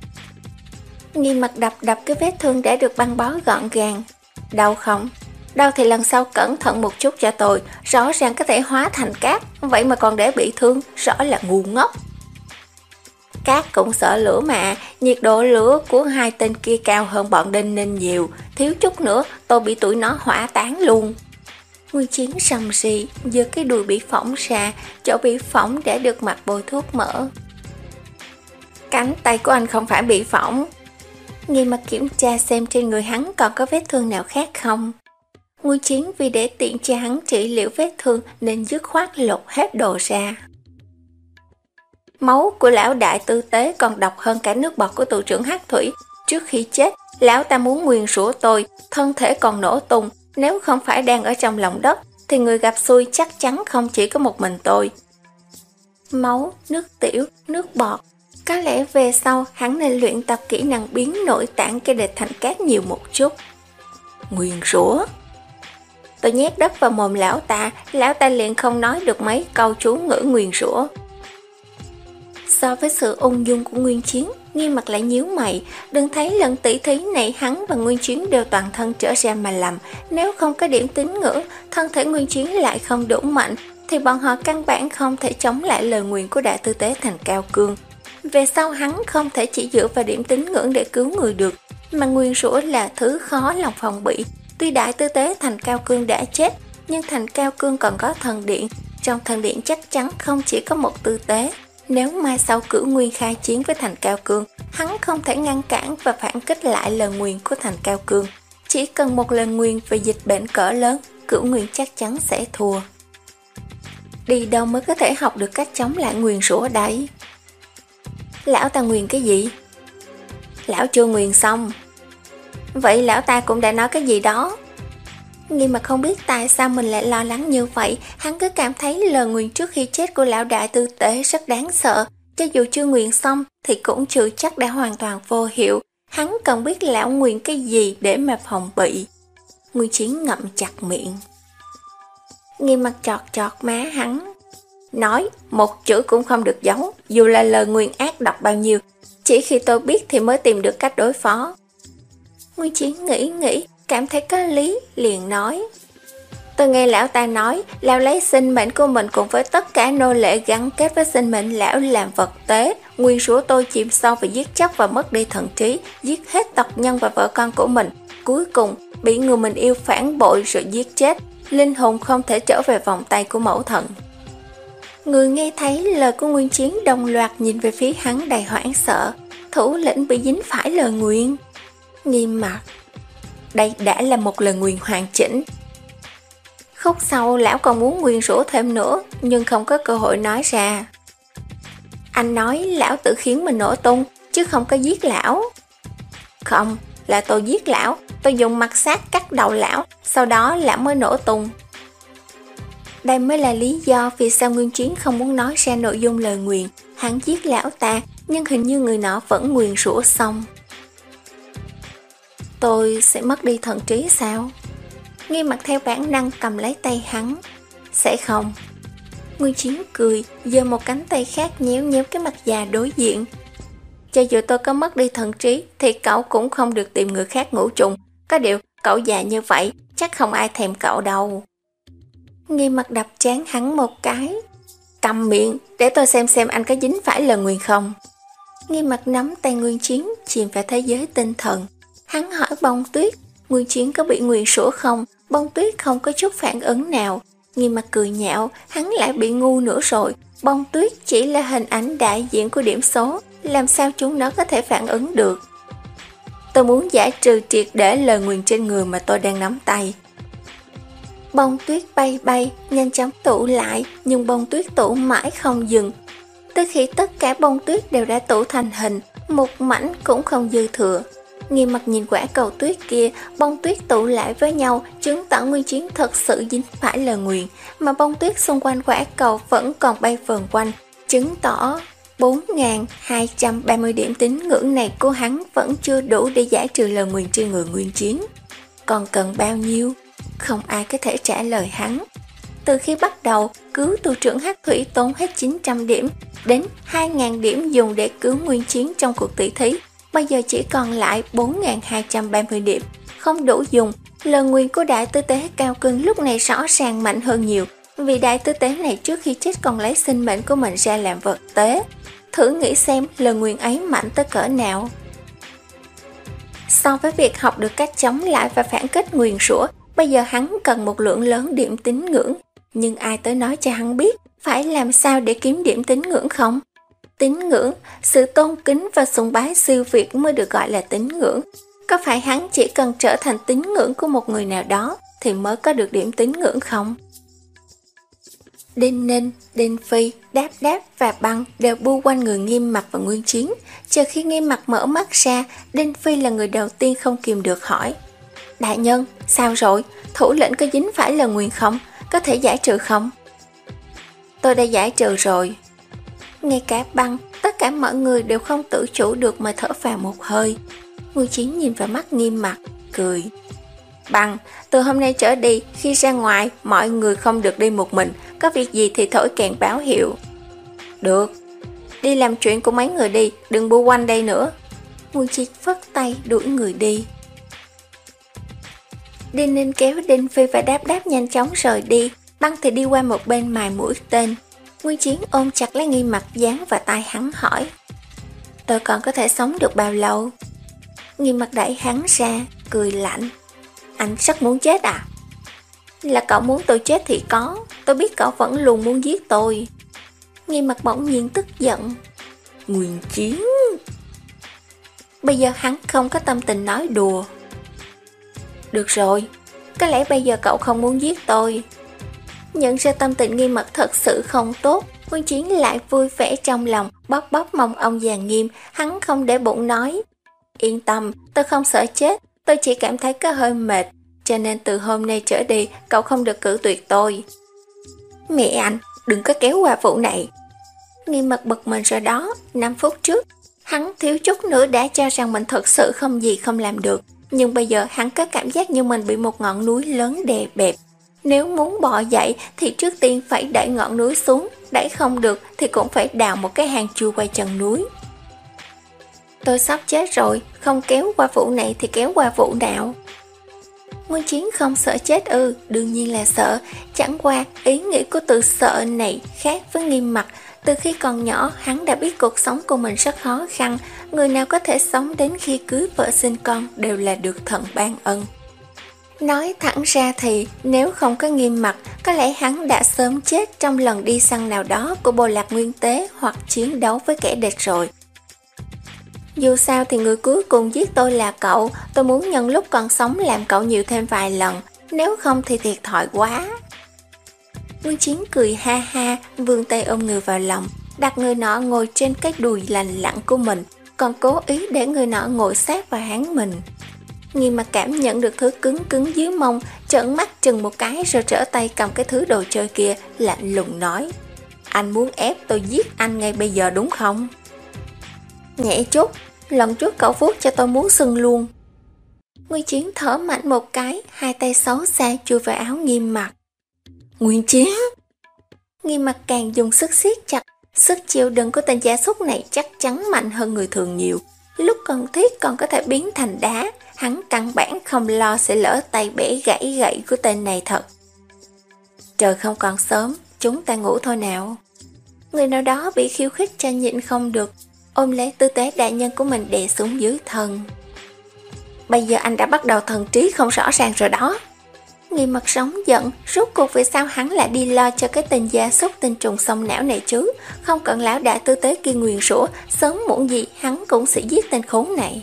Nghiêm Mặt đập đập cái vết thương đã được băng bó gọn gàng. Đau không? Đau thì lần sau cẩn thận một chút cho tôi, rõ ràng có thể hóa thành cát, vậy mà còn để bị thương, rõ là ngu ngốc. Cát cũng sợ lửa mà, nhiệt độ lửa của hai tên kia cao hơn bọn Đinh Ninh nhiều, thiếu chút nữa tôi bị tụi nó hỏa tán luôn. Nguyên Chiến sầm sì, giơ cái đùi bị phỏng ra, chỗ bị phỏng đã được mặc bôi thuốc mỡ. Cánh tay của anh không phải bị phỏng. Nghiêm Mặt kiểm tra xem trên người hắn còn có vết thương nào khác không. Nguyên Chiến vì để tiện cho hắn trị liệu vết thương nên dứt khoát lột hết đồ ra. Máu của lão đại tư tế còn độc hơn cả nước bọt của tù trưởng Hắc Thủy. Trước khi chết, lão ta muốn nguyền rủa tôi, thân thể còn nổ tung. Nếu không phải đang ở trong lòng đất, thì người gặp xui chắc chắn không chỉ có một mình tôi. Máu, nước tiểu, nước bọt. Có lẽ về sau hắn nên luyện tập kỹ năng biến nội tạng cái địch thành cát nhiều một chút. Nguyền rủa. Tôi nhét đất vào mồm lão ta, lão ta liền không nói được mấy câu chú ngữ nguyền rủa. So với sự ung dung của Nguyên Chiến, Nghiêm Mặt lại nhíu mày, đừng thấy lần tỷ thí này hắn và Nguyên Chiến đều toàn thân trở ra mà lầm. Nếu không có điểm tín ngưỡng, thân thể Nguyên Chiến lại không đủ mạnh, thì bọn họ căn bản không thể chống lại lời nguyền của đại tư tế thành Cao Cương. Về sau hắn không thể chỉ dựa vào điểm tín ngưỡng để cứu người được, mà nguyền rủa là thứ khó lòng phòng bị. Tuy đại tư tế thành Cao Cương đã chết, nhưng thành Cao Cương còn có thần điện, trong thần điện chắc chắn không chỉ có một tư tế. Nếu mai sau Cửu Nguyên khai chiến với thành Cao Cương, hắn không thể ngăn cản và phản kích lại lời nguyền của thành Cao Cương. Chỉ cần một lời nguyền về dịch bệnh cỡ lớn, Cửu Nguyên chắc chắn sẽ thua. Đi đâu mới có thể học được cách chống lại nguyền rủa đấy? Lão ta nguyền cái gì? Lão chưa nguyền xong. Vậy lão ta cũng đã nói cái gì đó? Nhưng mà không biết tại sao mình lại lo lắng như vậy, hắn cứ cảm thấy lời nguyền trước khi chết của lão đại tư tế rất đáng sợ. Cho dù chưa nguyền xong thì cũng chưa chắc đã hoàn toàn vô hiệu. Hắn cần biết lão nguyền cái gì để mà phòng bị. Nguyên Chiến ngậm chặt miệng. Nghiêm mặt chọt chọt má hắn. Nói, một chữ cũng không được giấu, dù là lời nguyền ác độc bao nhiêu. Chỉ khi tôi biết thì mới tìm được cách đối phó. Nguyên Chiến nghĩ nghĩ, cảm thấy có lý, liền nói. Tôi nghe lão ta nói, lão lấy sinh mệnh của mình cùng với tất cả nô lệ gắn kết với sinh mệnh lão làm vật tế. Nguyên rủa tôi chìm sâu và giết chóc và mất đi thần trí, giết hết tộc nhân và vợ con của mình. Cuối cùng, bị người mình yêu phản bội rồi giết chết. Linh hồn không thể trở về vòng tay của mẫu thần. Người nghe thấy lời của Nguyên Chiến đồng loạt nhìn về phía hắn đầy hoảng sợ. Thủ lĩnh bị dính phải lời nguyền. Nghiêm mặt. Đây đã là một lời nguyền hoàn chỉnh. Khúc sau lão còn muốn nguyền rủa thêm nữa, nhưng không có cơ hội nói ra. Anh nói lão tự khiến mình nổ tung, chứ không có giết lão. Không, là tôi giết lão. Tôi dùng mặt sát cắt đầu lão, sau đó lão mới nổ tung. Đây mới là lý do vì sao Nguyên Chiến không muốn nói ra nội dung lời nguyền. Hắn giết lão ta, nhưng hình như người nọ vẫn nguyền rủa xong. Tôi sẽ mất đi thần trí sao? Nghiêm mặt theo bản năng cầm lấy tay hắn. Sẽ không. Nguyên Chiến cười, giơ một cánh tay khác nhéo nhéo cái mặt già đối diện. Cho dù tôi có mất đi thần trí thì cậu cũng không được tìm người khác ngủ chung. Có điều cậu già như vậy chắc không ai thèm cậu đâu. Nghiêm mặt đập trán hắn một cái. Cầm miệng, để tôi xem xem anh có dính phải lời nguyền không. Nghiêm mặt nắm tay Nguyên Chiến, chìm vào thế giới tinh thần. Hắn hỏi Bông Tuyết, Nguyên Chiến có bị nguyền rủa không? Bông Tuyết không có chút phản ứng nào. Nghiêm mặt cười nhạo, hắn lại bị ngu nữa rồi. Bông Tuyết chỉ là hình ảnh đại diện của điểm số, làm sao chúng nó có thể phản ứng được? Tôi muốn giải trừ triệt để lời nguyền trên người mà tôi đang nắm tay. Bông tuyết bay bay, nhanh chóng tụ lại, nhưng bông tuyết tụ mãi không dừng. Tới khi tất cả bông tuyết đều đã tụ thành hình, một mảnh cũng không dư thừa. Nghiêm mặt nhìn quả cầu tuyết kia, bông tuyết tụ lại với nhau, chứng tỏ Nguyên Chiến thật sự dính phải lời nguyền, mà bông tuyết xung quanh quả cầu vẫn còn bay vần quanh, chứng tỏ bốn nghìn hai trăm ba mươi điểm tín ngưỡng này của hắn vẫn chưa đủ để giải trừ lời nguyền trên người Nguyên Chiến. Còn cần bao nhiêu? Không ai có thể trả lời hắn. Từ khi bắt đầu, cứu tù trưởng Hắc Thủy tốn hết chín trăm điểm, đến hai nghìn điểm dùng để cứu Nguyên Chiến trong cuộc tỷ thí. Bây giờ chỉ còn lại bốn nghìn hai trăm ba mươi điểm, không đủ dùng. Lời nguyền của đại tư tế Cao Cưng lúc này rõ ràng mạnh hơn nhiều, vì đại tư tế này trước khi chết còn lấy sinh mệnh của mình ra làm vật tế. Thử nghĩ xem lời nguyền ấy mạnh tới cỡ nào. So với việc học được cách chống lại và phản kích nguyền rủa, bây giờ hắn cần một lượng lớn điểm tín ngưỡng. Nhưng ai tới nói cho hắn biết phải làm sao để kiếm điểm tín ngưỡng không? Tín ngưỡng, sự tôn kính và sùng bái siêu việt mới được gọi là tín ngưỡng. Có phải hắn chỉ cần trở thành tín ngưỡng của một người nào đó thì mới có được điểm tín ngưỡng không? Đinh Ninh, Đinh Phi, Đáp Đáp và Băng đều bu quanh người Nghiêm Mặt và Nguyên Chiến. Chờ khi Nghiêm Mặt mở mắt ra, Đinh Phi là người đầu tiên không kìm được hỏi. Đại nhân, sao rồi? Thủ lĩnh có dính phải lời nguyền không? Có thể giải trừ không? Tôi đã giải trừ rồi. Ngay cả Băng, tất cả mọi người đều không tự chủ được mà thở phào một hơi. Nguyên Chiến nhìn vào mắt Nghiêm Mặt, cười. Băng, từ hôm nay trở đi, khi ra ngoài, mọi người không được đi một mình. Có việc gì thì thổi kèn báo hiệu. Được. Đi làm chuyện của mấy người đi, đừng bu quanh đây nữa. Nguyên Chiến phất tay đuổi người đi. Đinh Ninh kéo Đinh Phi và Đáp Đáp nhanh chóng rời đi. Băng thì đi qua một bên mài mũi tên. Nguyên Chiến ôm chặt lấy Nghiêm Mặt dán vào tai hắn hỏi. Tôi còn có thể sống được bao lâu? Nghiêm Mặt đẩy hắn ra, cười lạnh. Anh rất muốn chết à? Là cậu muốn tôi chết thì có. Tôi biết cậu vẫn luôn muốn giết tôi. Nghiêm Mặt bỗng nhiên tức giận. Nguyên Chiến. Bây giờ hắn không có tâm tình nói đùa. Được rồi, có lẽ bây giờ cậu không muốn giết tôi. Nhận ra tâm tình Nghiêm Mặt thật sự không tốt, Nguyên Chiến lại vui vẻ trong lòng, bóp bóp mông ông già Nghiêm. Hắn không để bụng nói. Yên tâm, tôi không sợ chết, tôi chỉ cảm thấy có hơi mệt. cho nên từ hôm nay trở đi cậu không được cự tuyệt tôi. Mẹ anh, đừng có kéo qua vụ này. Nghiêm mặt bực mình rồi đó. Năm phút trước hắn thiếu chút nữa đã cho rằng mình thật sự không gì không làm được, nhưng bây giờ hắn có cảm giác như mình bị một ngọn núi lớn đè bẹp. Nếu muốn bò dậy thì trước tiên phải đẩy ngọn núi xuống, đẩy không được thì cũng phải đào một cái hang chui qua chân núi. Tôi sắp chết rồi, không kéo qua vụ này thì kéo qua vụ nào? Nguyên Chiến không sợ chết ư? Đương nhiên là sợ, chẳng qua ý nghĩ của từ sợ này khác với Nghiêm Mặc. Từ khi còn nhỏ, hắn đã biết cuộc sống của mình rất khó khăn, người nào có thể sống đến khi cưới vợ sinh con đều là được thần ban ân. Nói thẳng ra thì nếu không có Nghiêm Mặc, có lẽ hắn đã sớm chết trong lần đi săn nào đó của bộ lạc Nguyên Tế hoặc chiến đấu với kẻ địch rồi. Dù sao thì người cuối cùng giết tôi là cậu, tôi muốn nhân lúc còn sống làm cậu nhiều thêm vài lần, nếu không thì thiệt thòi quá. Nguyên Chiến cười ha ha, vươn tay ôm người vào lòng, đặt người nọ ngồi trên cái đùi lành lặn của mình, còn cố ý để người nọ ngồi sát vào hắn mình. Nghiêm Mặc cảm nhận được thứ cứng cứng dưới mông, trợn mắt chừng một cái rồi trở tay cầm cái thứ đồ chơi kia, lạnh lùng nói: Anh muốn ép tôi giết anh ngay bây giờ đúng không? Nhẹ chút, lần trước cậu vuốt cho tôi muốn sưng luôn. Nguyên Chiến thở mạnh một cái, hai tay xấu xa chui vào áo Nghiêm Mặc. Nguyên Chiến! Nghiêm Mặc càng dùng sức siết chặt, sức chịu đựng của tên gia súc này chắc chắn mạnh hơn người thường nhiều. Lúc cần thiết còn có thể biến thành đá, hắn căn bản không lo sẽ lỡ tay bẻ gãy gậy của tên này thật. Trời không còn sớm, chúng ta ngủ thôi nào. Người nào đó bị khiêu khích cho nhịn không được, ôm lấy tư tế đại nhân của mình đè xuống dưới thân. Bây giờ anh đã bắt đầu thần trí không rõ ràng rồi đó. Nghiêm Mặc sống giận, rốt cuộc vì sao hắn lại đi lo cho cái tên gia súc tinh trùng sông não này chứ? Không cần lão đại tư tế kia nguyền rủa, sớm muộn gì hắn cũng sẽ giết tên khốn này.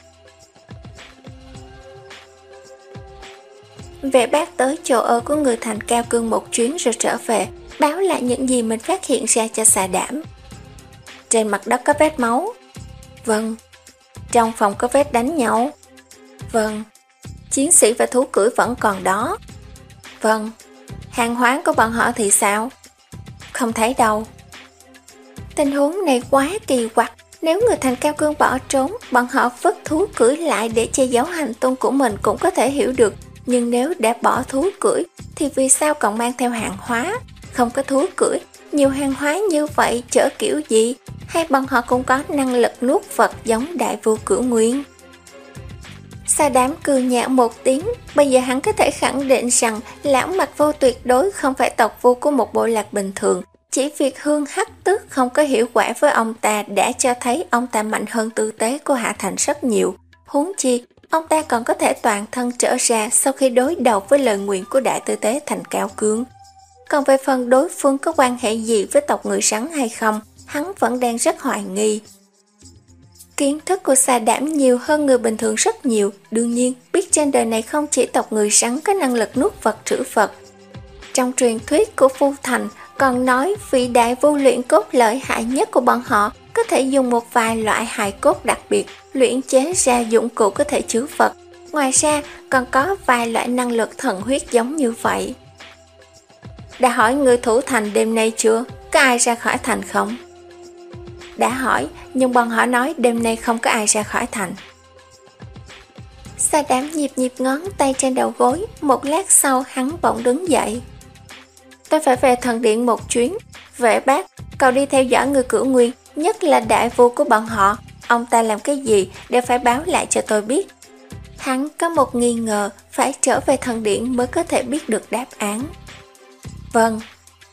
Vệ bác tới chỗ ở của người thành Cao Cương một chuyến rồi trở về, báo lại những gì mình phát hiện ra cho Xà Đảm. Trên mặt đất có vết máu. Vâng. Trong phòng có vết đánh nhau. Vâng. Chiến sĩ và thú cưỡi vẫn còn đó. Vâng. Hàng hóa của bọn họ thì sao? Không thấy đâu. Tình huống này quá kỳ quặc. Nếu người thành Cao Cương bỏ trốn, bọn họ vứt thú cưỡi lại để che giấu hành tung của mình cũng có thể hiểu được. Nhưng nếu đã bỏ thú cưỡi thì vì sao còn mang theo hàng hóa? Không có thú cưỡi, nhiều hàng hóa như vậy chở kiểu gì? Hay bọn họ cũng có năng lực nuốt vật giống đại vua Cửu Nguyên? Xà Đảm cười nhạo một tiếng, bây giờ hắn có thể khẳng định rằng lão Mặc Vô tuyệt đối không phải tộc vua của một bộ lạc bình thường. Chỉ việc Hương Hắc Tước không có hiệu quả với ông ta đã cho thấy ông ta mạnh hơn tư tế của Hạ Thành rất nhiều. Huống chi, ông ta còn có thể toàn thân trở ra sau khi đối đầu với lời nguyện của đại tư tế thành Cao Cương. Còn về phần đối phương có quan hệ gì với tộc người rắn hay không, hắn vẫn đang rất hoài nghi. Kiến thức của Xà Đảm nhiều hơn người bình thường rất nhiều, đương nhiên biết trên đời này không chỉ tộc người rắn có năng lực nuốt vật trữ vật. Trong truyền thuyết của Phu Thành còn nói vị đại vu luyện cốt lợi hại nhất của bọn họ có thể dùng một vài loại hài cốt đặc biệt luyện chế ra dụng cụ có thể chứa vật. Ngoài ra còn có vài loại năng lực thần huyết giống như vậy. Đã hỏi người thủ thành đêm nay chưa? Có ai ra khỏi thành không? Đã hỏi, nhưng bọn họ nói đêm nay không có ai ra khỏi thành. Xà Đảm nhịp nhịp ngón tay trên đầu gối, một lát sau hắn bỗng đứng dậy. Tôi phải về thần điện một chuyến. Vệ bác, cậu đi theo dõi người Cửu Nguyên, nhất là đại vua của bọn họ. Ông ta làm cái gì đều phải báo lại cho tôi biết. Hắn có một nghi ngờ, phải trở về thần điện mới có thể biết được đáp án. Vâng.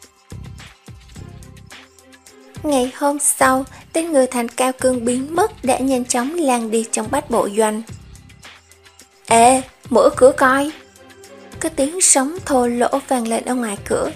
Ngày hôm sau, tên người thành Cao Cương biến mất đã nhanh chóng lan đi trong bách bộ doanh. Ê, mở cửa coi. Có tiếng sóng thô lỗ vang lên ở ngoài cửa.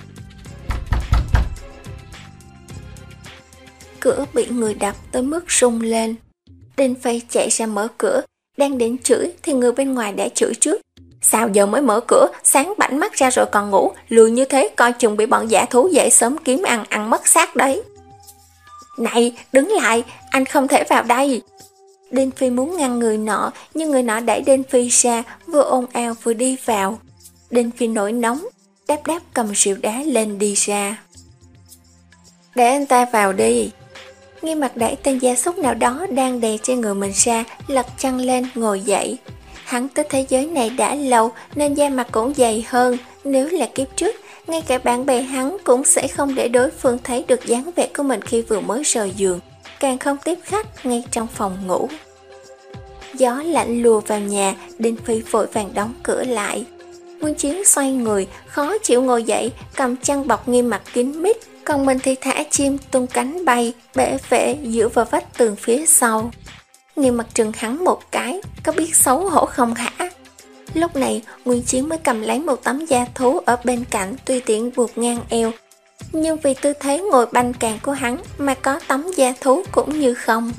Cửa bị người đập tới mức rung lên. Đinh Phay chạy ra mở cửa, đang định chửi thì người bên ngoài đã chửi trước. Sao giờ mới mở cửa, sáng bảnh mắt ra rồi còn ngủ, lười như thế coi chừng bị bọn dã thú dậy sớm kiếm ăn, ăn mất xác đấy. Này, đứng lại, anh không thể vào đây. Đinh Phi muốn ngăn người nọ, nhưng người nọ đẩy Đinh Phi ra, vừa ồn ào vừa đi vào. Đinh Phi nổi nóng, đáp đáp cầm rượu đá lên đi ra. Để anh ta vào đi. Nghiêm Mặc đẩy tên gia súc nào đó đang đè trên người mình ra, lật chăn lên ngồi dậy. Hắn tới thế giới này đã lâu nên da mặt cũng dày hơn, nếu là kiếp trước, ngay cả bạn bè hắn cũng sẽ không để đối phương thấy được dáng vẻ của mình khi vừa mới rời giường, càng không tiếp khách ngay trong phòng ngủ. Gió lạnh lùa vào nhà, Đinh Phi vội vàng đóng cửa lại. Nguyên Chiến xoay người, khó chịu ngồi dậy, cầm chăn bọc Nghiêm Mặc kín mít, còn mình thì thả chim tung cánh bay, bể vệ dựa vào vách tường phía sau. Nghiêm Mặc trừng hắn một cái, có biết xấu hổ không hả? Lúc này, Nguyên Chiến mới cầm lấy một tấm da thú ở bên cạnh tùy tiện buộc ngang eo. Nhưng vì tư thế ngồi banh càng của hắn mà có tấm da thú cũng như không.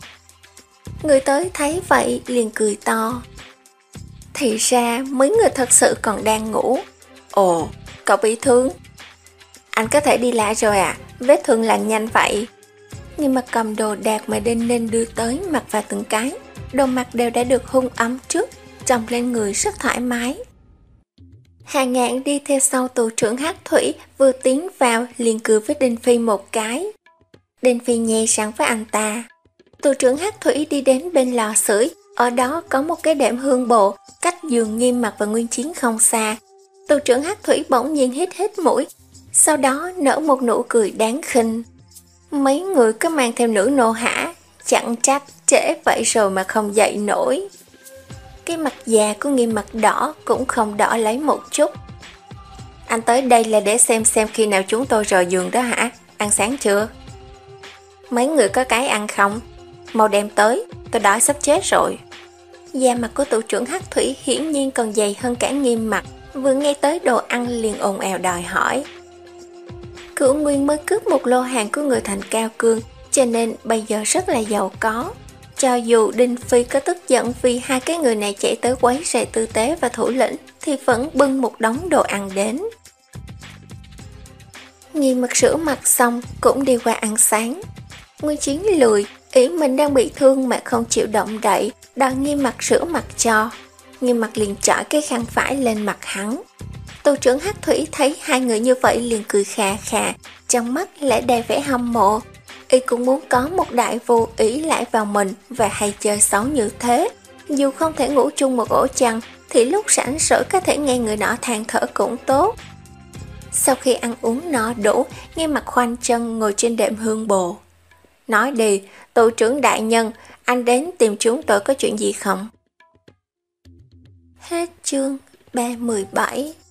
Người tới thấy vậy liền cười to. Thì ra mấy người thật sự còn đang ngủ. Ồ, cậu bị thương. Anh có thể đi lại rồi à? Vết thương lành nhanh vậy. Nhưng mà cầm đồ đạc mà Đinh Ninh đưa tới mặc vào từng cái. Đồ mặt đều đã được hun ấm trước, trồng lên người rất thoải mái. Hà Ngạn đi theo sau tù trưởng Hắc Thủy, vừa tiến vào liền cười với Đinh Phi một cái. Đinh Phi nhẹ răng với anh ta. Tù trưởng Hắc Thủy đi đến bên lò sưởi, ở đó có một cái đệm hương bộ, cách giường Nghiêm Mặc và Nguyên Chiến không xa. Tù trưởng Hắc Thủy bỗng nhiên hít hít mũi, sau đó nở một nụ cười đáng khinh. Mấy người cứ mang theo nữ nô hả? Chẳng trách trễ vậy rồi mà không dậy nổi. Cái mặt già của Nghiêm Mặc đỏ cũng không đỏ lấy một chút. Anh tới đây là để xem xem khi nào chúng tôi rời giường đó hả? Ăn sáng chưa? Mấy người có cái ăn không? Mau đem tới, tôi đói sắp chết rồi. Da mặt của tù trưởng Hắc Thủy hiển nhiên còn dày hơn cả Nghiêm Mặc, vừa nghe tới đồ ăn liền ồn ào đòi hỏi. Cửu Nguyên mới cướp một lô hàng của người thành Cao Cương, cho nên bây giờ rất là giàu có. Cho dù Đinh Phi có tức giận vì hai cái người này chạy tới quấy rầy tư tế và thủ lĩnh, thì vẫn bưng một đống đồ ăn đến. Nghiêm Mặc rửa mặt xong cũng đi qua ăn sáng. Nguyên Chiến lười, ý mình đang bị thương mà không chịu động đậy, đòi Nghiêm Mặc rửa mặt cho. Nghiêm Mặc liền chọi cái khăn vải lên mặt hắn. Tù trưởng Hắc Thủy thấy hai người như vậy liền cười khà khà, trong mắt lại đầy vẻ hâm mộ. Y cũng muốn có một đại vô ý lại vào mình và hay chơi xấu như thế. Dù không thể ngủ chung một ổ chăn, thì lúc rảnh rỗi có thể nghe người nọ than thở cũng tốt. Sau khi ăn uống no đủ, Nghiêm Mặc khoanh chân ngồi trên đệm hương bồ. Nói đi, tù trưởng đại nhân, anh đến tìm chúng tôi có chuyện gì không? Hết chương ba mươi bảy.